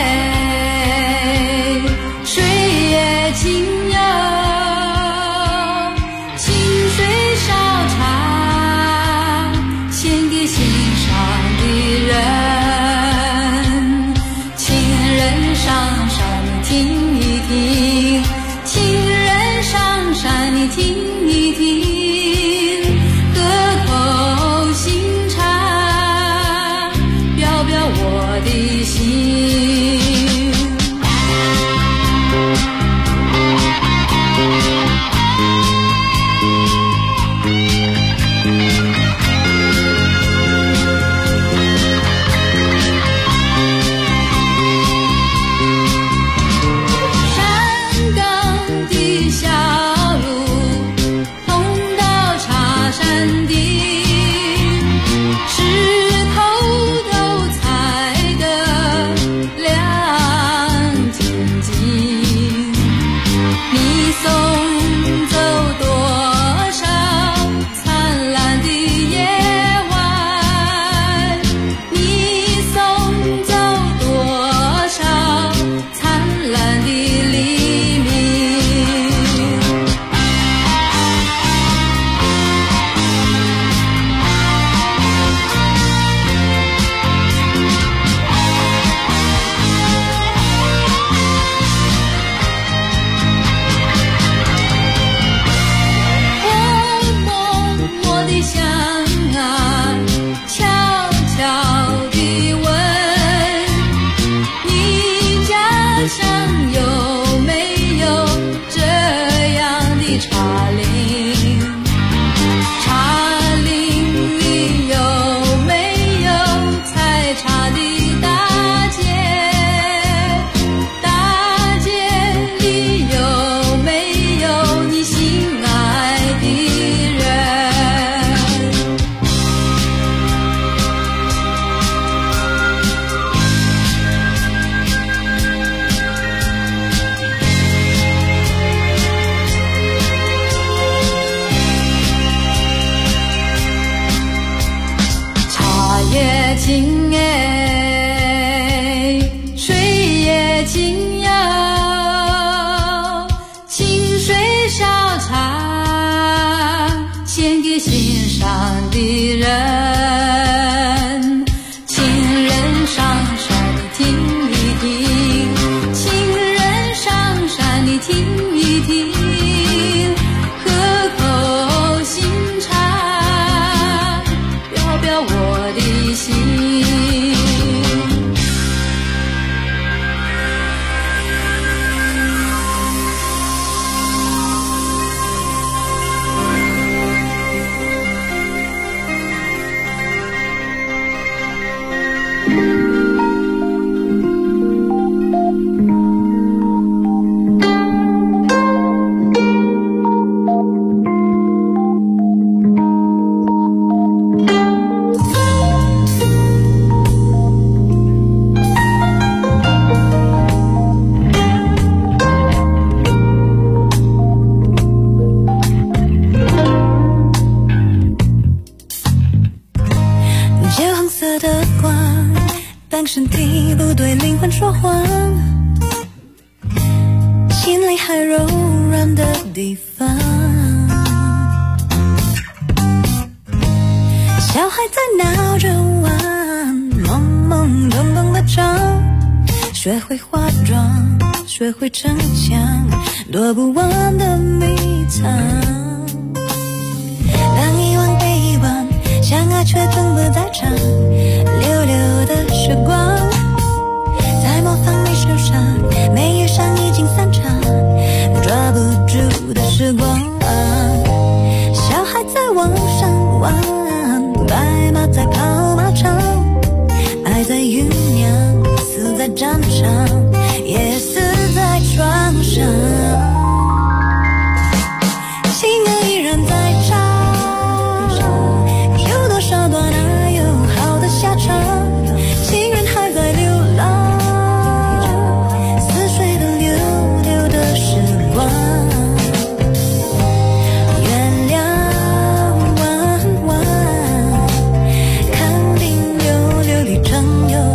水也情哟，清水烧茶，献给心上的人。情人上山你听一听，情人上山你听一听，喝口新茶，表表我的心。情哎，水也情哟，清水烧茶，献给心上的人。情人上山你听一听，情人上山你听一听，喝口新茶，表表我的心。 身体不对灵魂说谎，心里还柔软的地方， 孩在闹着玩，懵懵懂懂的长，学会化妆，学会逞强，躲不完的迷藏。当遗忘被遗忘，相爱却从不在场，溜溜的时光，在模仿没受伤，没遇上已经散场，抓不住的时光。小孩在网上玩，白马在跑马场，爱在酝酿，死在战场，也死在床上。情歌依然在唱，有多少段爱有好的下场，情人还在流浪，似水的溜溜的时光。原谅弯弯，看冰溜溜的成游。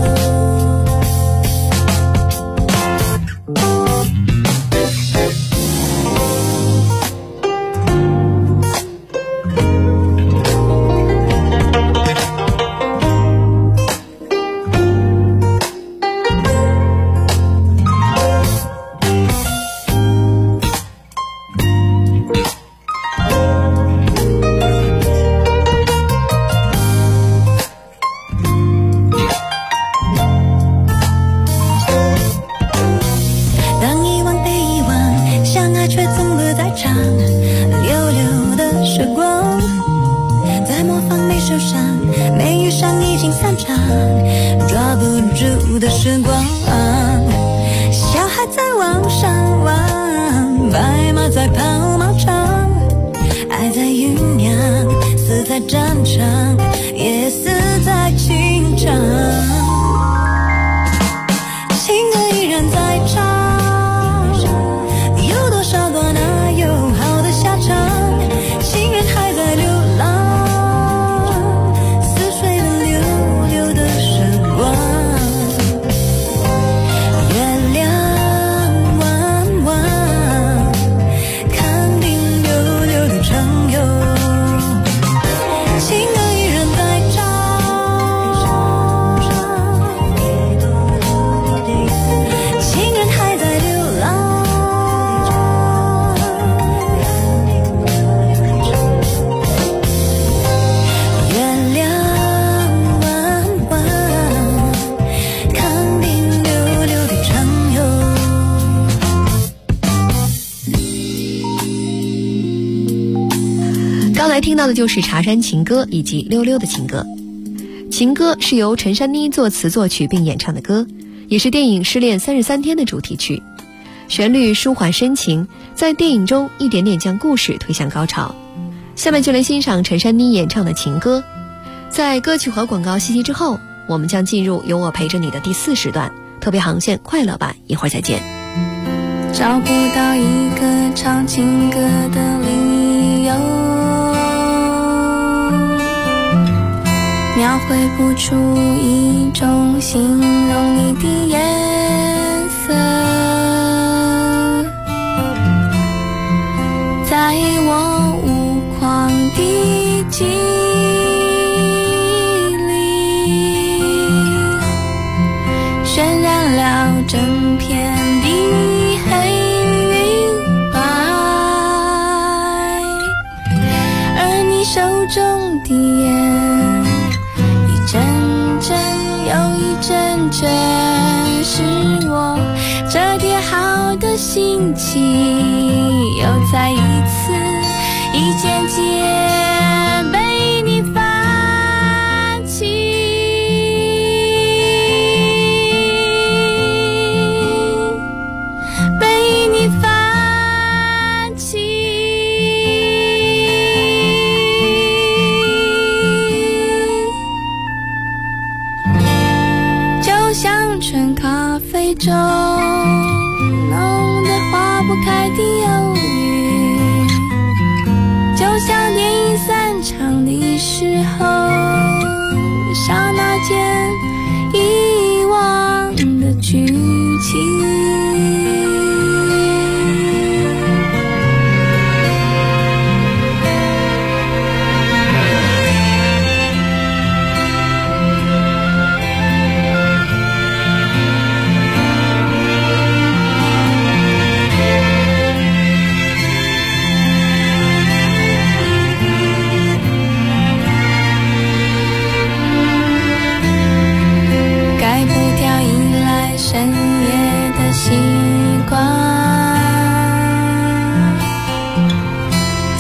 抓不住的时光，小孩在网上玩，白马在跑马场，爱在酝酿，死在战场，也死在情场。情歌依然在唱，有多少段爱有好的下场，情人还在流浪。 听到的就是茶山情歌以及溜溜的情歌。情歌是由陈珊妮作词作曲并演唱的歌，也是电影《失恋33天》的主题曲。旋律舒缓深情，在电影中一点点将故事推向高潮。下面就来欣赏陈珊妮演唱的情歌。在歌曲和广告信息之后，我们将进入有我陪着你的第4时段特别航线快乐版，一会儿再见。 找不到一个唱情歌的理由，描绘不出一种形容你的颜色，在我无框的记忆里，渲染了整片的黑云白，而你手中的烟真是我这叠好的心情，又再一次一件件被你放弃，被你放弃，像纯咖啡中浓得化不开的忧郁，就像电影散场的时候，刹那间遗忘的剧情。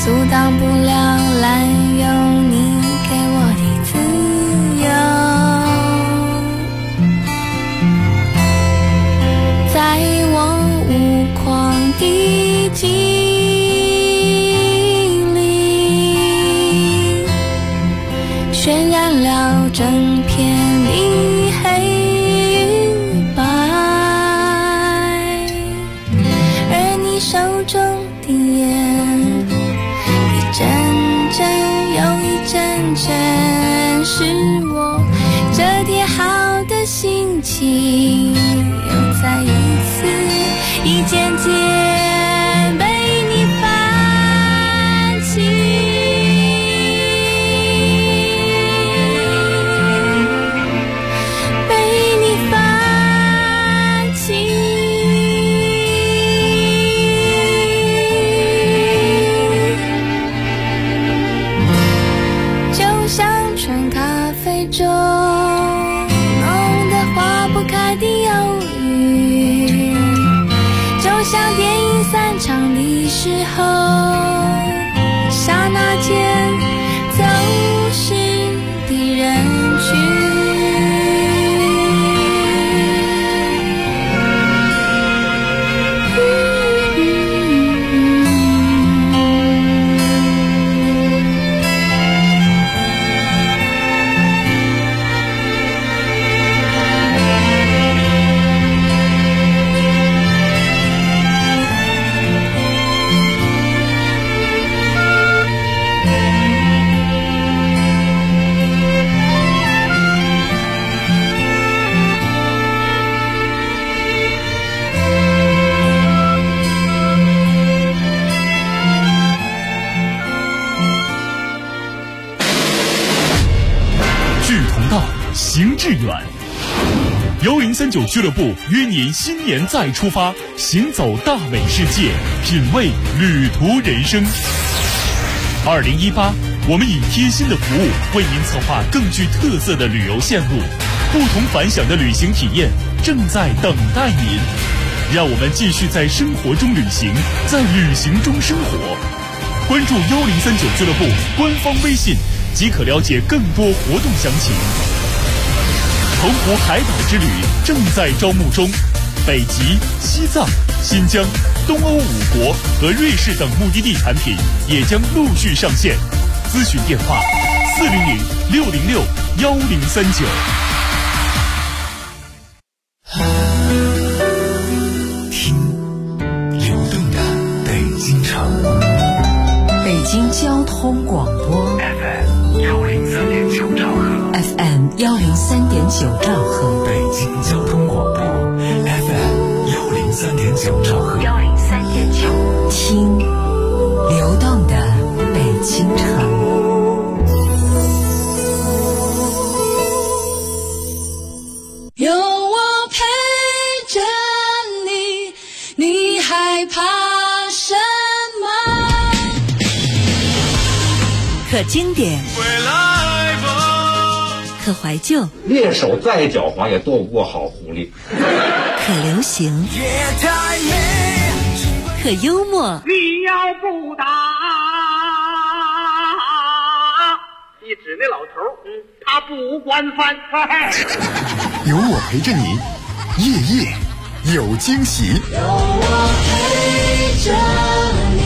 阻挡不了滥用你给我的自由，在我无框的记忆里，渲染了整片的黑与白，而你手中的烟，一阵阵又一阵阵，使我这天好的心情又再一次一件件被你泛起。时候，刹那间走失的人群。 行致远，1039俱乐部约您新年再出发，行走大美世界，品味旅途人生。2018，我们以贴心的服务为您策划更具特色的旅游线路，不同凡响的旅行体验正在等待您。让我们继续在生活中旅行，在旅行中生活。关注1039俱乐部官方微信，即可了解更多活动详情。澎湖海岛之旅正在招募中，北极、西藏、新疆、东欧5国和瑞士等目的地产品也将陆续上线。咨询电话400-606-1039。 听流动的北京城， 北京交通广播 FM103.9兆赫。 FM103.9兆赫， 北京交通广播 FM103.9兆赫 ，103.9，听流动的北京城。 有我陪着你，你害怕什么？ 可经典，可怀旧， 猎手再狡猾也斗不过好狐狸。 可流行，可幽默。 你要不打，一指那老头，他不惯犯。 有我陪着你，夜夜有惊喜。 有我陪着你。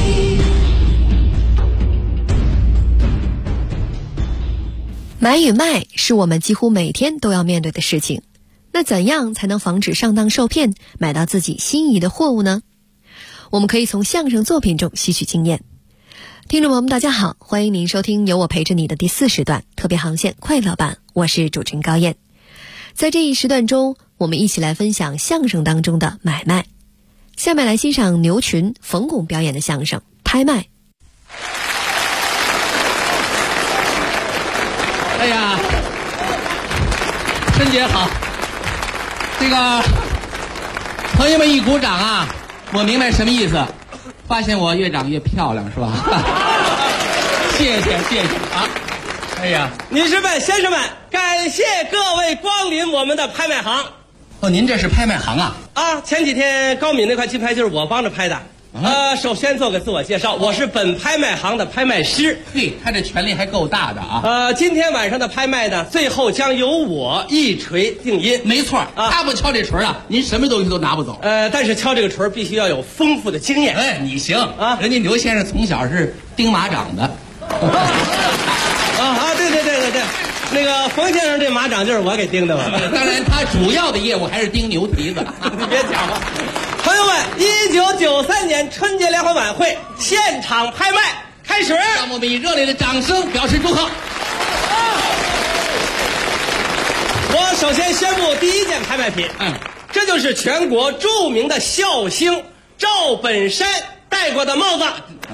买与卖是我们几乎每天都要面对的事情，那怎样才能防止上当受骗，买到自己心仪的货物呢？我们可以从相声作品中吸取经验。听众朋友们大家好，欢迎您收听有我陪着你的第4时段特别航线快乐版，我是主持人高燕。在这一时段中，我们一起来分享相声当中的买卖。下面来欣赏牛群、冯巩表演的相声拍卖。 哎呀，春节好！这个朋友们一鼓掌啊，我明白什么意思，发现我越长越漂亮是吧？谢谢啊！哎呀， 女士们、先生们，感谢各位光临我们的拍卖行。 哦，您这是拍卖行啊？ 啊，前几天高敏那块金牌就是我帮着拍的。 首先做个自我介绍，我是本拍卖行的拍卖师。 嘿，他这权力还够大的啊！ 今天晚上的拍卖呢，最后将由我一锤定音。 没错啊，他不敲这锤啊，您什么东西都拿不走。 但是敲这个锤必须要有丰富的经验。 哎，你行啊！人家刘先生从小是钉马掌的。 对，那个冯先生这马掌就是我给钉的吧？ 当然，他主要的业务还是钉牛蹄子。 你别讲了。朋友们，1993年春节联欢晚会现场拍卖开始， 让我们以热烈的掌声表示祝贺。 我首先宣布第一件拍卖品，这就是全国著名的笑星赵本山戴过的帽子。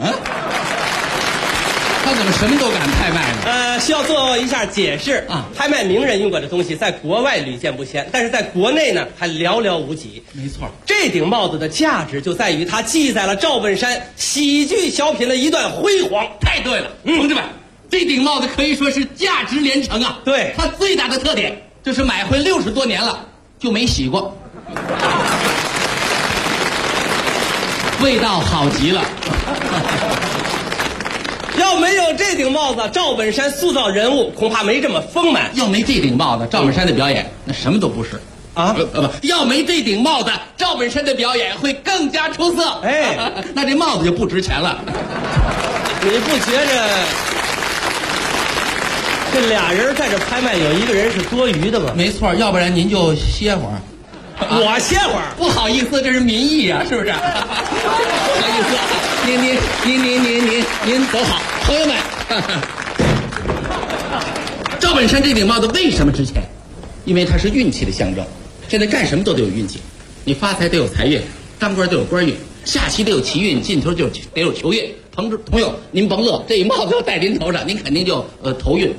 他怎么什么都敢拍卖呢？ 需要做一下解释啊。拍卖名人用过的东西，在国外屡见不鲜，但是在国内呢还寥寥无几。 没错， 这顶帽子的价值就在于它记载了赵本山喜剧小品的一段辉煌。 太对了，同志们，这顶帽子可以说是价值连城啊。 对， 它最大的特点就是买回60多年了就没洗过，味道好极了。 要没有这顶帽子，赵本山塑造人物恐怕没这么丰满。 要没这顶帽子，赵本山的表演那什么都不是啊！要没这顶帽子，赵本山的表演会更加出色。 哎， 那这帽子就不值钱了。 你不觉着这俩人在这拍卖，有一个人是多余的吗？ 没错，要不然您就歇会儿。 我歇会儿， 不好意思，这是民意啊，是不是？不好意思，您走好，朋友们。赵本山这顶帽子为什么值钱？因为它是运气的象征。现在干什么都得有运气，你发财得有财运，当官得有官运，下棋得有棋运，进球就得有球运。朋友，您甭乐，这一帽子要戴您头上，您肯定就头运。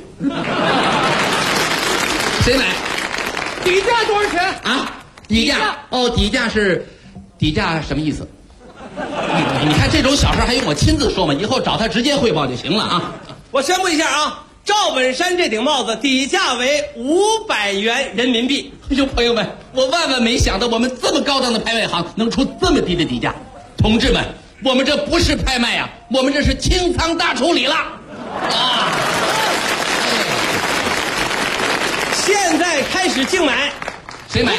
谁买？ 底价多少钱啊？底价哦，底价什么意思？你看这种小事还用我亲自说吗？以后找他直接汇报就行了啊！ 我宣布一下啊，赵本山这顶帽子底价为500元人民币。 哎呦，朋友们，我万万没想到我们这么高档的拍卖行能出这么低的底价。同志们，我们这不是拍卖啊，我们这是清仓大处理了啊！ 现在开始竞买。 谁买？ 650，800，900，1000，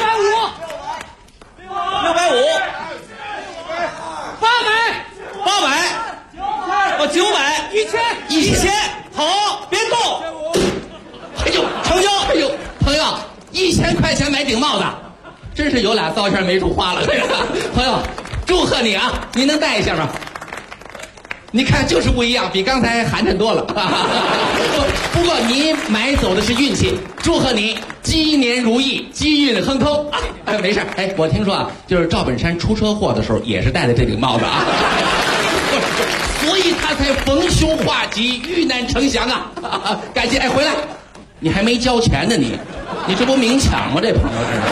好，别动。 哎呦， 成交！ 哎呦，朋友，1000块钱买顶帽子，真是有俩糟钱没处花了。朋友，祝贺你啊！您能戴一下吗？你看，就是不一样，比刚才寒碜多了。不过你买走的是运气，祝贺你鸡年如意，机运亨通。哎，没事。哎，我听说啊，就是赵本山出车祸的时候也是戴的这顶帽子啊，所以他才逢凶化吉，遇难成祥啊。感谢。哎，回来，你还没交钱呢，你这不明抢吗？这朋友真是。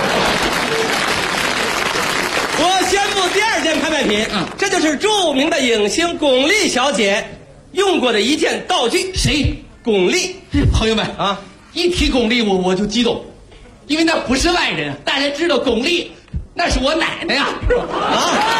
我宣布第二件拍卖品，这就是著名的影星巩俐小姐用过的一件道具。 谁？ 巩俐。 朋友们啊，一提巩俐我就激动，因为那不是外人，大家知道巩俐那是我奶奶呀，是吧？啊，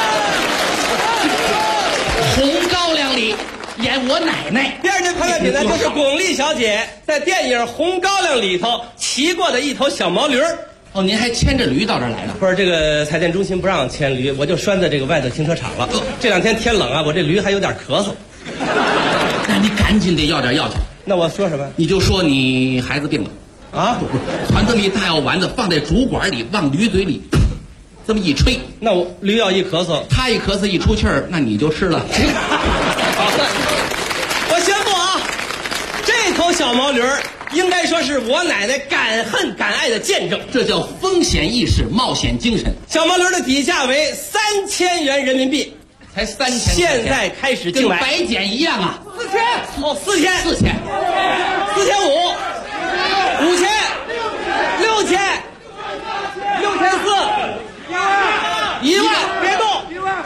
红高粱里演我奶奶。 第二件拍卖品呢，就是巩俐小姐在电影《红高粱》里头骑过的一头小毛驴儿。 哦，您还牵着驴到这儿来了？ 不是，这个财电中心不让牵驴，我就拴在这个外头停车场了。这两天天冷啊，我这驴还有点咳嗽。 那你赶紧得要点药去。 那我说什么？ 你就说你孩子病了啊，传这么一大药丸子放在竹管里，往驴嘴里这么一吹， 那我驴要一咳嗽， 他一咳嗽一出气儿，那你就吃了。 我宣布啊，这头小毛驴儿应该说是我奶奶敢恨敢爱的见证， 这叫风险意识、冒险精神。 小毛驴的底价为3000元人民币， 才3000， 现在开始竞买， 跟白捡一样啊 ！4000，哦，4000，4500，5000，6000，1万，别动，1万，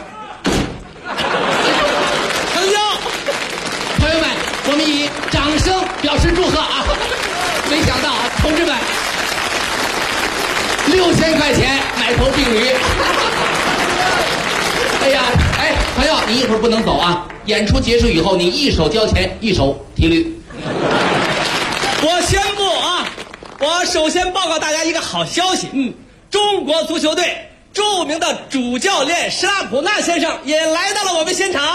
成交！ 朋友们，我们以掌声表示祝贺啊！没想到啊，同志们，6000块钱买头病驴。 哎呀，哎，朋友，你一会儿不能走啊！演出结束以后，你一手交钱，一手提驴。 我宣布啊，我首先报告大家一个好消息，中国足球队著名的主教练施拉普纳先生也来到了我们现场。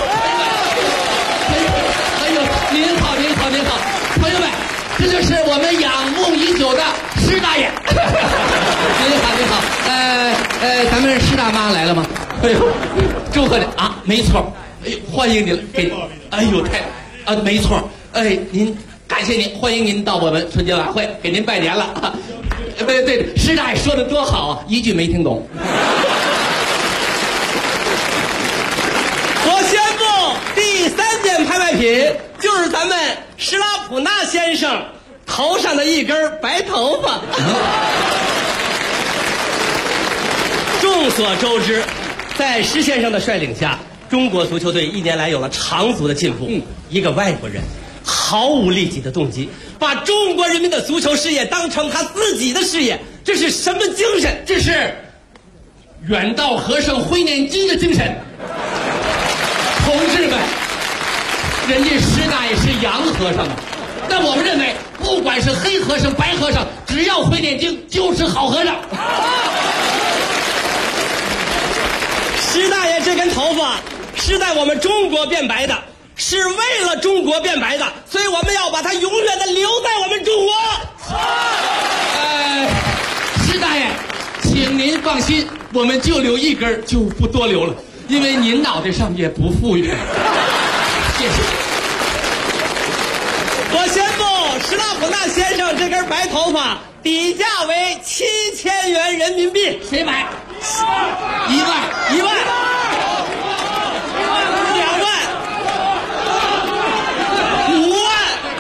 哎呦，您好，您好，您好，朋友们，这就是我们仰慕已久的施大爷。您好，您好，咱们施大妈来了吗？哎呦，祝贺您啊，没错，哎呦，欢迎您，给，哎呦，没错，哎，您感谢您，欢迎您到我们春节晚会，给您拜年了啊。对，施大爷说的多好啊，一句没听懂。 我宣布第3件拍卖品就是咱们施拉普纳先生头上的一根白头发。众所周知，在施先生的率领下，中国足球队1年来有了长足的进步。一个外国人毫无利己的动机，把中国人民的足球事业当成他自己的事业，这是什么精神？ 这是远道和尚会念经的精神。同志们，人家施大爷是洋和尚啊，但我们认为，不管是黑和尚、白和尚，只要会念经，就是好和尚。 施大爷这根头发是在我们中国变白的，是为了中国变白的，所以我们要把它永远的留在我们中国。 施大爷，请您放心，我们就留一根，就不多留了，因为您脑袋上也不富裕。谢谢。 我宣布，施拉普纳先生这根白头发底价为7000元人民币。 谁买 ？1万，2万，5万，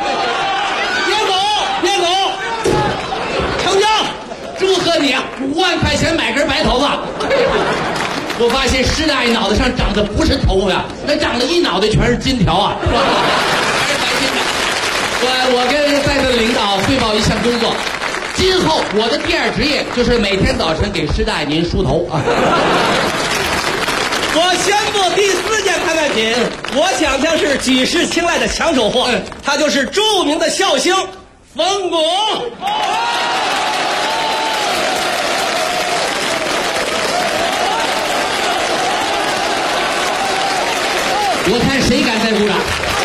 别走，成交！ 祝贺你啊，5万块钱买根白头发。我发现施大爷脑袋上长的不是头发呀，那长了一脑袋全是金条啊！是吧？还是白金的。我跟在座的领导汇报一项工作，今后我的第2职业就是每天早晨给施大爷您梳头啊。 我宣布第4件拍卖品，我想将是举世青睐的抢手货，它就是著名的笑星冯巩。 我看谁敢再鼓掌？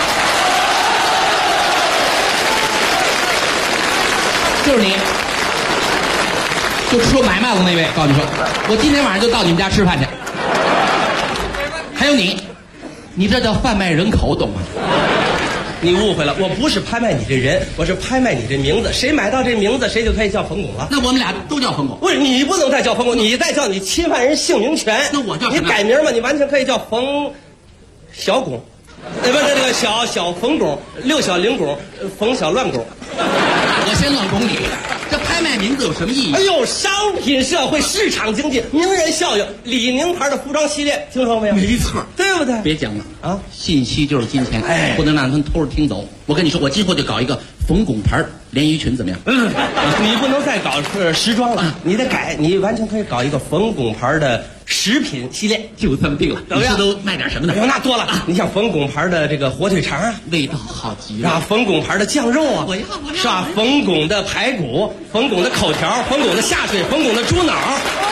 就是你，就说买卖的那位，告诉你说，我今天晚上就到你们家吃饭去。还有你这叫贩卖人口，懂吗？ 你误会了，我不是拍卖你这人，我是拍卖你这名字。谁买到这名字，谁就可以叫冯巩了。 那我们俩都叫冯巩。 不是，你不能再叫冯巩，你再叫你侵犯人姓名权。 那我叫什么？ 你改名嘛，你完全可以叫冯小巩，不是这个小冯巩，6小龄巩，冯小乱巩。 我先乱拱你，这拍卖名字有什么意义？ 哎呦，商品社会、市场经济、名人效应，李宁牌的服装系列，听说没有？ 没错， 对不对？ 别讲了啊！信息就是金钱，不能让他们偷着听走。我跟你说，我今后就搞一个冯巩牌连衣裙，怎么样？ 你不能再搞时装了，你得改，你完全可以搞一个冯巩牌的食品系列， 就这么定了。你说都卖点什么呢？ 哎呦，那多了啊！你像冯巩牌的这个火腿肠啊， 味道好极了。 啊，冯巩牌的酱肉啊， 我要， 是吧？冯巩的排骨，冯巩的口条，冯巩的下水，冯巩的猪脑。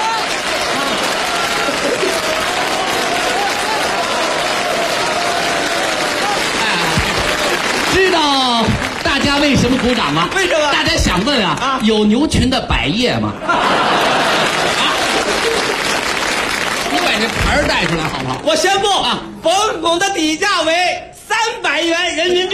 知道大家为什么鼓掌吗？ 为什么？ 大家想问啊，有牛群的百叶吗？你把这牌带出来好不好？ 我宣布啊，冯巩的底价为300元人民币。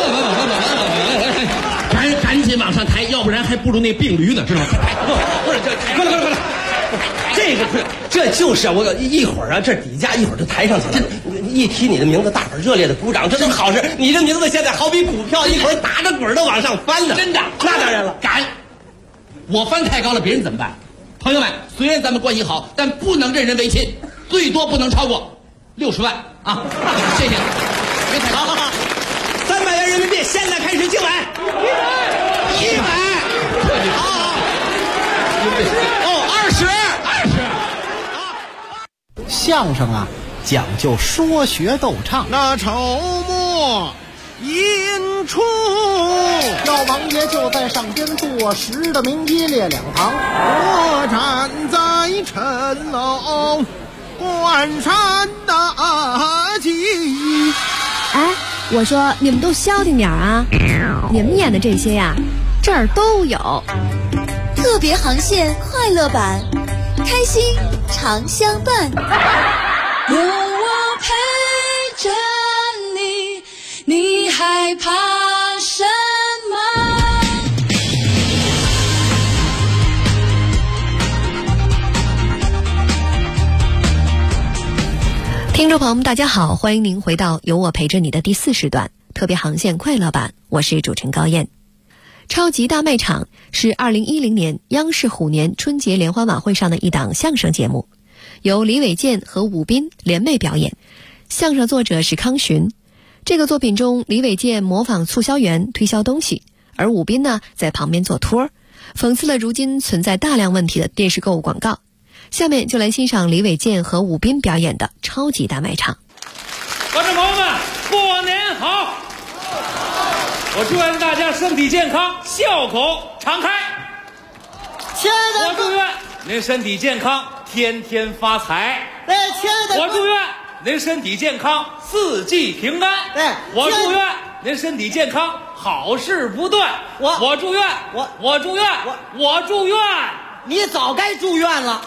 赶紧往上抬，要不然还不如那病驴呢，知道吗？ 不是这，快来！这就是我一会儿啊，这底价一会儿就抬上去了。一提你的名字，大伙儿热烈的鼓掌，这都是好事。你这名字现在好比股票，一会儿打着滚的往上翻呢。 真的？ 那当然了。 敢！我翻太高了，别人怎么办？朋友们，虽然咱们关系好，但不能任人唯亲，最多不能超过60万啊！谢谢。别太高。 好，300元人民币，现在开始竞买。100。好。哦，20。 相声啊，讲究说学逗唱。 那筹末引出， 老王爷就在上边坐实的明一列两旁， 我站在城楼观山大吉。 哎，我说你们都消停点啊！你们演的这些呀，这儿都有。 特别航线快乐版，开心常相伴。 有我陪着你，你害怕什么？ 听众朋友们，大家好，欢迎您回到有我陪着你的第4时段特别航线快乐版，我是主持人高燕。超级大卖场是2010年央视虎年春节联欢晚会上的一档相声节目，由李伟健和武斌联袂表演，相声作者是康巡。这个作品中，李伟健模仿促销员推销东西，而武斌呢在旁边做托，讽刺了如今存在大量问题的电视购物广告。下面就来欣赏李伟健和武斌表演的超级大卖场。 观众朋友们，过年好！我祝愿大家身体健康，笑口常开。 亲爱的， 我祝愿您身体健康，天天发财。 哎，亲爱的， 我祝愿您身体健康，四季平安。 哎， 我祝愿您身体健康，好事不断。我祝愿，我祝愿，我祝愿。 你早该住院了。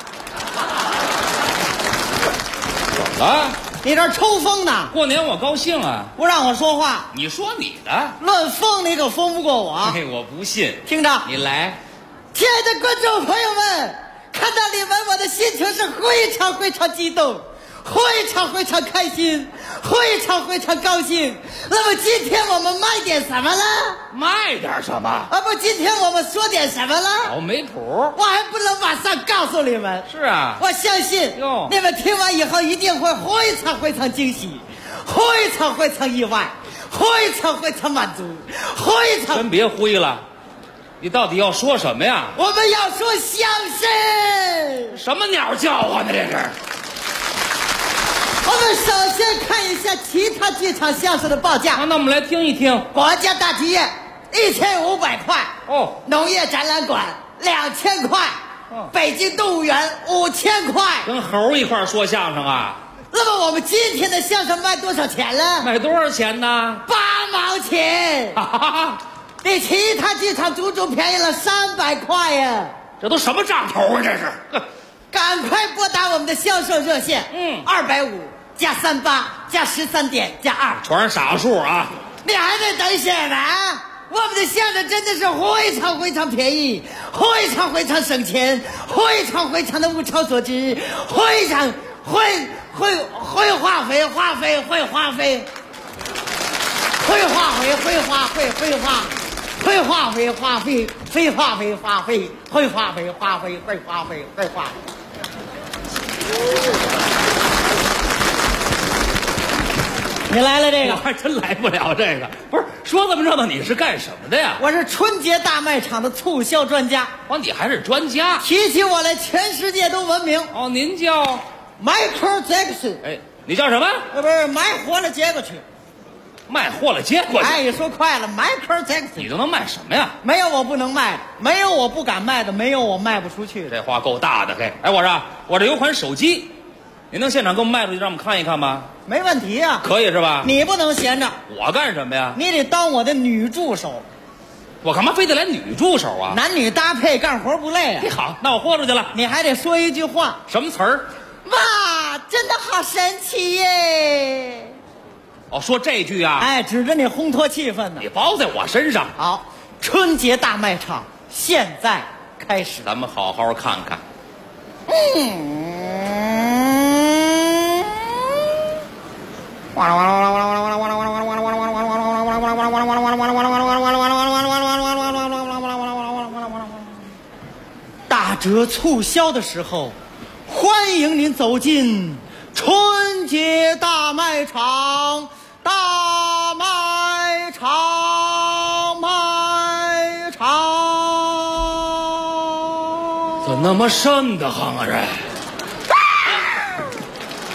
怎么了？ 你这抽风呢？ 过年我高兴啊！ 不让我说话， 你说你的， 论风你可风不过我。 嘿，我不信。 听着， 你来。 亲爱的观众朋友们，看到你们，我的心情是非常非常激动，非常非常开心，非常非常高兴。那么今天我们卖点什么呢？ 卖点什么？ 啊不，今天我们说点什么呢？ 哦，没谱。 我还不能马上告诉你们。 是啊， 我相信你们听完以后一定会非常非常惊喜，非常非常意外，非常非常满足，非常。 真别灰了，你到底要说什么呀？ 我们要说相声。 什么鸟叫唤呢？这是。 我们首先看一下其他剧场相声的报价。 那我们来听一听。 国家大剧院1500块， 哦， 农业展览馆2000块，北京动物园5000块。 跟猴一块说相声啊？ 那么我们今天的相声卖多少钱呢？ 卖多少钱呢 ？8毛钱。比其他剧场足足便宜了300块呀！ 这都什么账头啊？这是。 赶快拨打我们的销售热线，250加38加13点加2， 全是傻数啊！ 你还在等什么？我们的相声真的是非常非常便宜，非常非常省钱，非常非常的物超所值，非常会化肥，化肥会化肥，会化肥会化肥会化。会化肥化肥，非化肥化肥，会化肥化肥，会化肥会化肥。你来了这个， 我还真来不了这个。不是说这么热闹，你是干什么的呀？ 我是春节大卖场的促销专家。 哦，你还是专家？ 提起我来，全世界都闻名。 哦，您叫 Michael Jackson。 哎，你叫什么？ 不是卖货了接过去。 卖货了接过去。 哎，说快了 ，Michael Jackson。 你都能卖什么呀？ 没有我不能卖，没有我不敢卖的，没有我卖不出去的。 这话够大的，嘿！哎，我这有款手机，您能现场给我们卖出去，让我们看一看吗？ 没问题啊， 可以是吧？ 你不能闲着。 我干什么呀？ 你得当我的女助手。 我干嘛非得来女助手啊？ 男女搭配，干活不累啊。 好，那我豁出去了。 你还得说一句话。 什么词儿？ 哇，真的好神奇耶！ 哦，说这句啊？ 哎，指着你烘托气氛呢。 你包在我身上。 好，春节大卖场现在开始， 咱们好好看看。 打折促销的时候，欢迎您走进春节大卖场。大卖场，卖场， 怎么那么瘆得慌啊？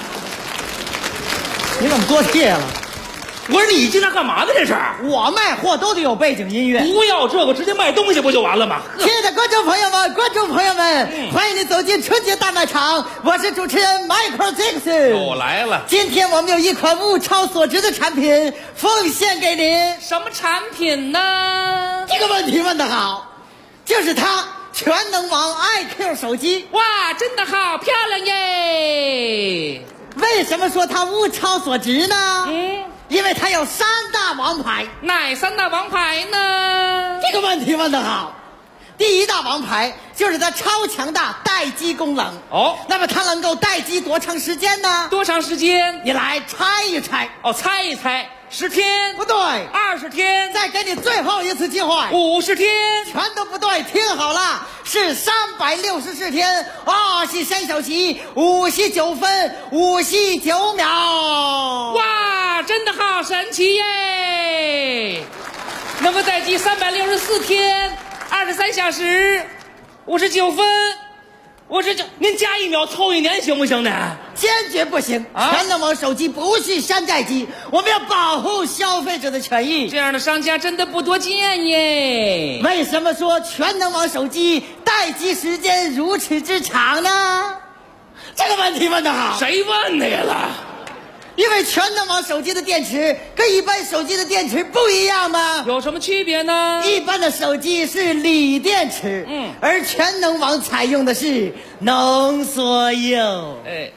你怎么多谢了？ 我说你今天干嘛呢？这是我卖货都得有背景音乐， 不要这个，直接卖东西不就完了吗？ 亲爱的观众朋友们、观众朋友们，欢迎你走进春节大卖场，我是主持人 Michael Jackson。 又来了， 今天我们有一款物超所值的产品奉献给您。 什么产品呢？ 这个问题问得好，就是它全能王 iQ 手机。 哇，真的好漂亮耶！ 为什么说它物超所值呢？因为它有3大王牌。 哪3大王牌呢？ 这个问题问得好。第1大王牌就是它超强大待机功能。 哦， 那么它能够待机多长时间呢？ 多长时间？ 你来猜一猜。 哦，猜一猜，10天？ 不对 ，20天？ 再给你最后一次机会。 50天？ 全都不对，听好了，是364天，23小时59分59秒。 哇，真的好神奇耶！能够待机364天，23小时59分59，您加1秒凑1年行不行呢？ 坚决不行！全能王手机不是山寨机，我们要保护消费者的权益。 这样的商家真的不多见耶。 为什么说全能王手机待机时间如此之长呢？这个问题问得好。 谁问的呀了？ 因为全能王手机的电池跟一般手机的电池不一样吗？ 有什么区别呢？ 一般的手机是锂电池，而全能王采用的是浓缩铀。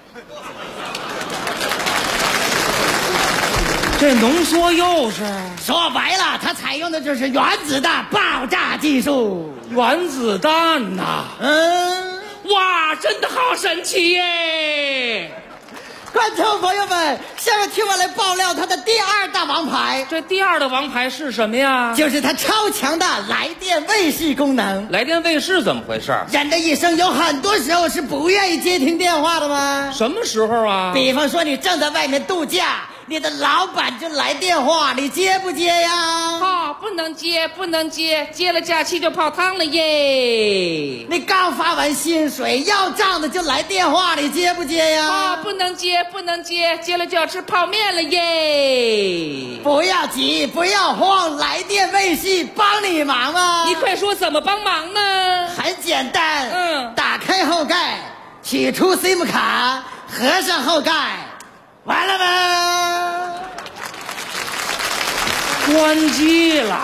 这浓缩铀是说白了，它采用的就是原子弹爆炸技术。 原子弹呐， 哇，真的好神奇耶！ 观众朋友们，下面听我来爆料它的第2大王牌。 这第2的王牌是什么呀？ 就是它超强的来电卫士功能。 来电卫士怎么回事？ 人的一生有很多时候是不愿意接听电话的吗？ 什么时候啊？ 比方说你正在外面度假，你的老板就来电话，你接不接呀？ 不能接，不能接，接了假期就泡汤了耶。 你刚发完薪水，要账的就来电话，你接不接呀？ 不能接，不能接，接了就要吃泡面了耶。 不要急，不要慌，来电卫士帮你忙啊！ 你快说怎么帮忙呢？ 很简单，打开后盖，取出 SIM 卡，合上后盖，完了吗？ 关机了。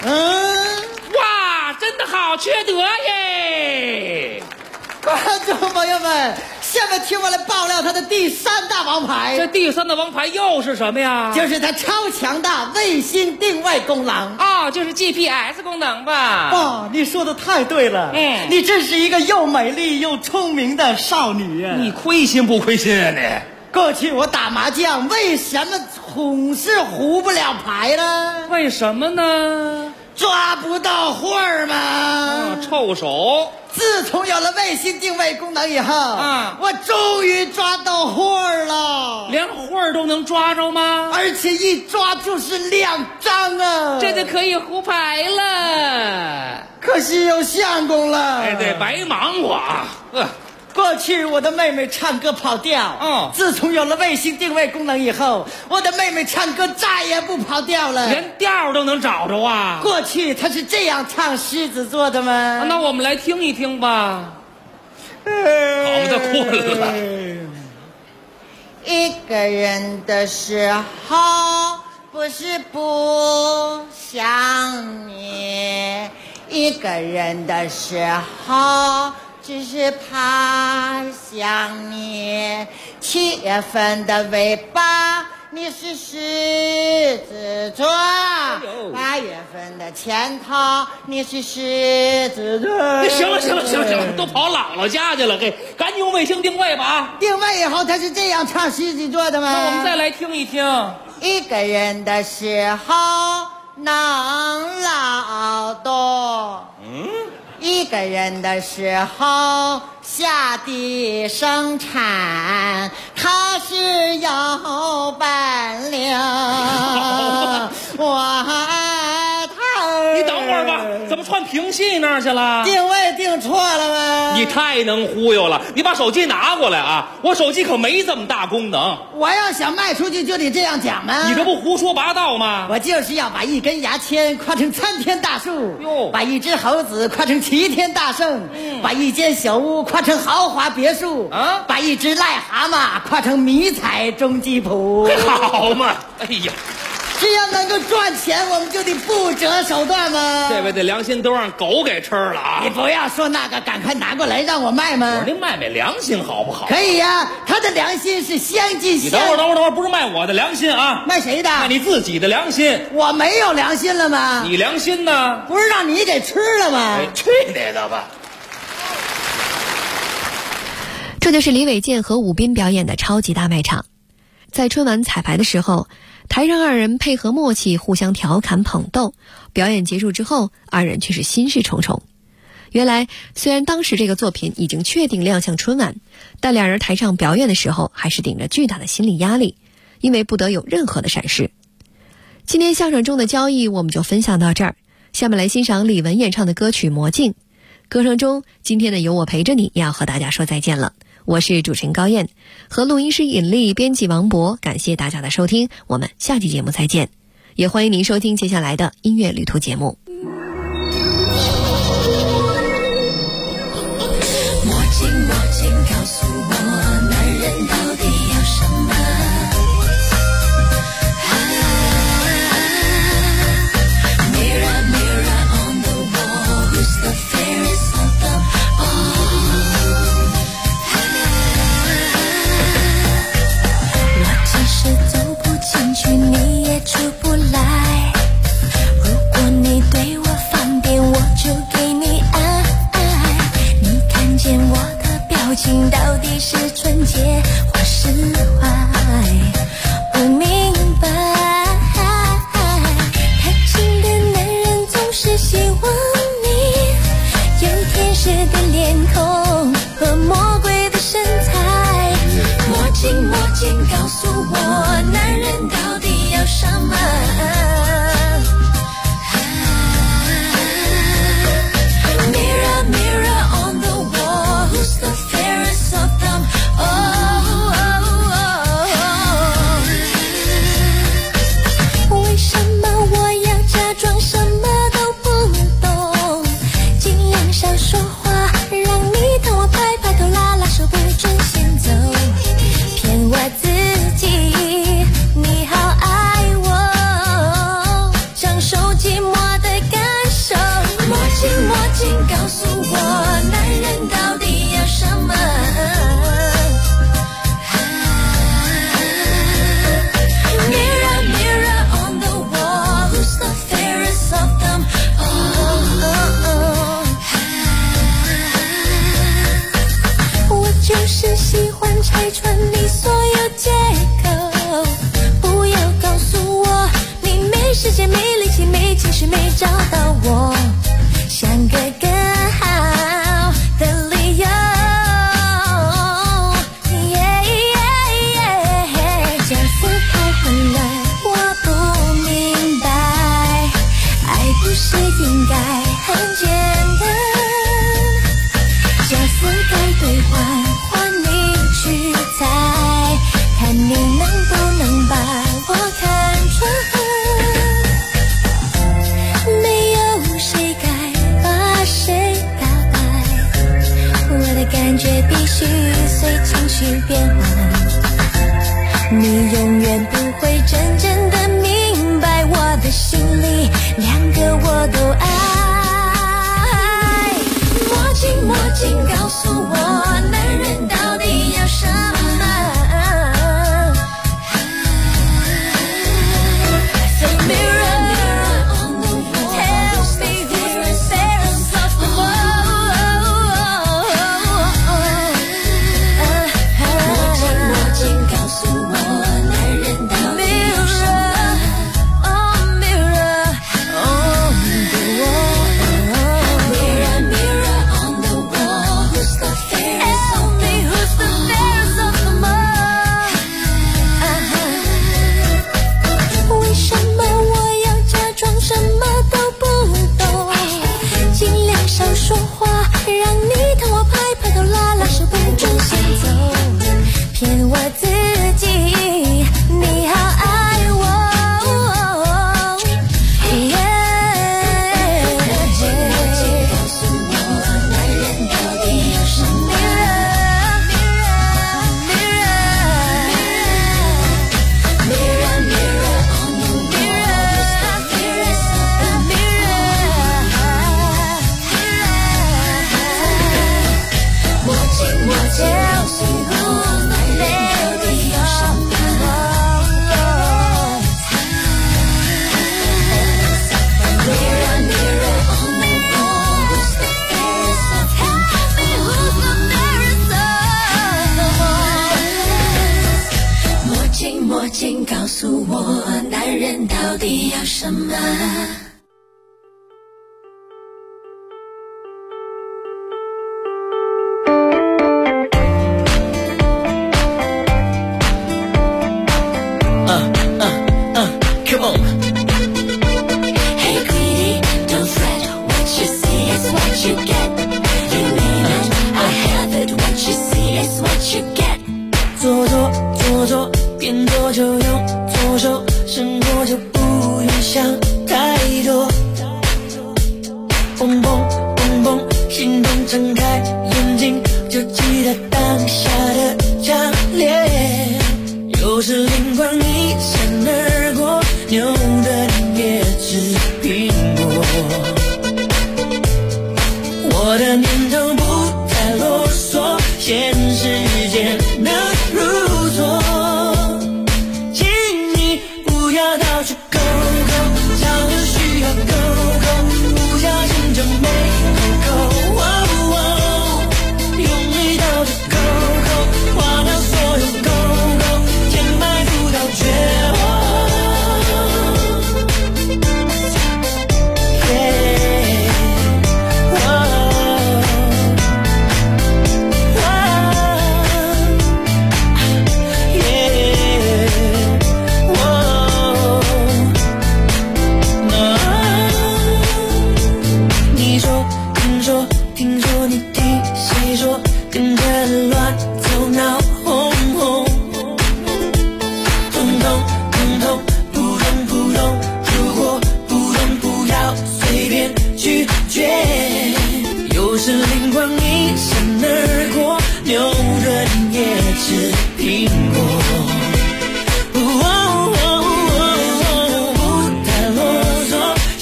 哇，真的好缺德耶！ 观众朋友们，下面听我来爆料它的第3大王牌。 这第3大王牌又是什么呀？ 就是它超强大卫星定位功能。 就是 GPS 功能吧？ 你说的太对了。你真是一个又美丽又聪明的少女啊！ 你亏心不亏心啊你？ 过去我打麻将，为什么总是胡不了牌呢？ 为什么呢？ 抓不到会儿嘛。 臭手。 自从有了卫星定位功能以后，我终于抓到会儿了。 连会儿都能抓着吗？ 而且一抓就是2张啊！ 这就可以胡牌了。 可惜有相公了。 对，白忙活啊。 过去我的妹妹唱歌跑调，自从有了卫星定位功能以后，我的妹妹唱歌再也不跑调了， 连调都能找着啊！ 过去她是这样唱狮子座的吗？ 那我们来听一听吧。 好的，困了。 一个人的时候不是不想你，一个人的时候只是怕想你。7月份的尾巴你是狮子座，8月份的前头你是狮子座。 行了，都跑姥姥家去了，赶紧用卫星定位吧啊！ 定位以后他是这样唱狮子座的吗？ 那我们再来听一听。 一个人的时候能劳动，一个人的时候下地生产，他是有本领。我爱他。 你等会儿儿吧？怎么串平戏那儿去了？ 定位定错了吗？ 你太能忽悠了！你把手机拿过来啊！我手机可没这么大功能。 我要想卖出去就得这样讲吗？ 你这不胡说八道吗？ 我就是要把一根牙签夸成参天大树，把一只猴子夸成齐天大圣，把一间小屋夸成豪华别墅，把一只癞蛤蟆夸成迷彩中吉普。 好嘛！哎呀， 只要能够赚钱，我们就得不择手段吗？ 这位的良心都让狗给吃了啊！ 你不要说那个，赶快拿过来让我卖吗？ 我这卖良心好不好？ 可以呀，他的良心是相近相。 你等会儿，不是卖我的良心啊？ 卖谁的？ 卖你自己的良心。 我没有良心了吗？ 你良心呢？ 不是让你给吃了吗？ 去你的吧！ 这就是李伟健和武斌表演的超级大卖场。在春晚彩排的时候，台上二人配合默契，互相调侃捧逗。表演结束之后，二人却是心事重重。原来，虽然当时这个作品已经确定亮相春晚，但两人台上表演的时候，还是顶着巨大的心理压力，因为不得有任何的闪失。今天相声中的交易，我们就分享到这儿。下面来欣赏李玟演唱的歌曲《魔镜》。歌声中，今天的有我陪着你也要和大家说再见了。我是主持人高燕，和录音师尹丽，编辑王博，感谢大家的收听，我们下期节目再见。也欢迎您收听接下来的音乐旅途节目。 魔镜告诉我，男人到底要什么？Mirror, mirror on the wall, who's the fairest of them all? 我只是走不进去，你也出不来。如果你对我放电，我就给你爱。你看见我的表情，到底是纯洁或是坏？不明白。太近的男人总是希望你有天使的脸孔和魔鬼的身材。魔镜告诉我，男人到底要什么？Mirror, mirror on the wall, who's the fairest of them all? 为什么我要假装什么都不懂，尽量少说话，让你疼我拍拍头，拉拉手，不准先走，骗我自己你好爱我，享受寂寞的感受。魔镜告诉我，男人到底要什么？Mirror, mirror on the wall, who's the fairest of them all? 我就是喜欢拆穿你所有借口，不要告诉我你没时间、没力气、没情绪、没找到我，想个更好的理由。这次太混乱，我不明白，爱不是应该很简单，这次该兑换，换你去猜，看你能不能把我看穿。没有谁该把谁打败，我的感觉必须随情绪变换，你永远不会真正的明白我的心里，两个我都爱。魔镜告诉我，男人到底要什么？So mirror, mirror on the wall, tell me who's the fairest of them all? 魔镜告诉我，男人到底要什么？Mirror on the wall, mirror, mirror on the wall, who's the 什么？ Come on. Hey, greedy, don't fret. What you see is what you get. You name it, I have it. What you see is what you get. 做，边做就用左手，生活就不用想太多。蹦蹦蹦蹦，心动敞开。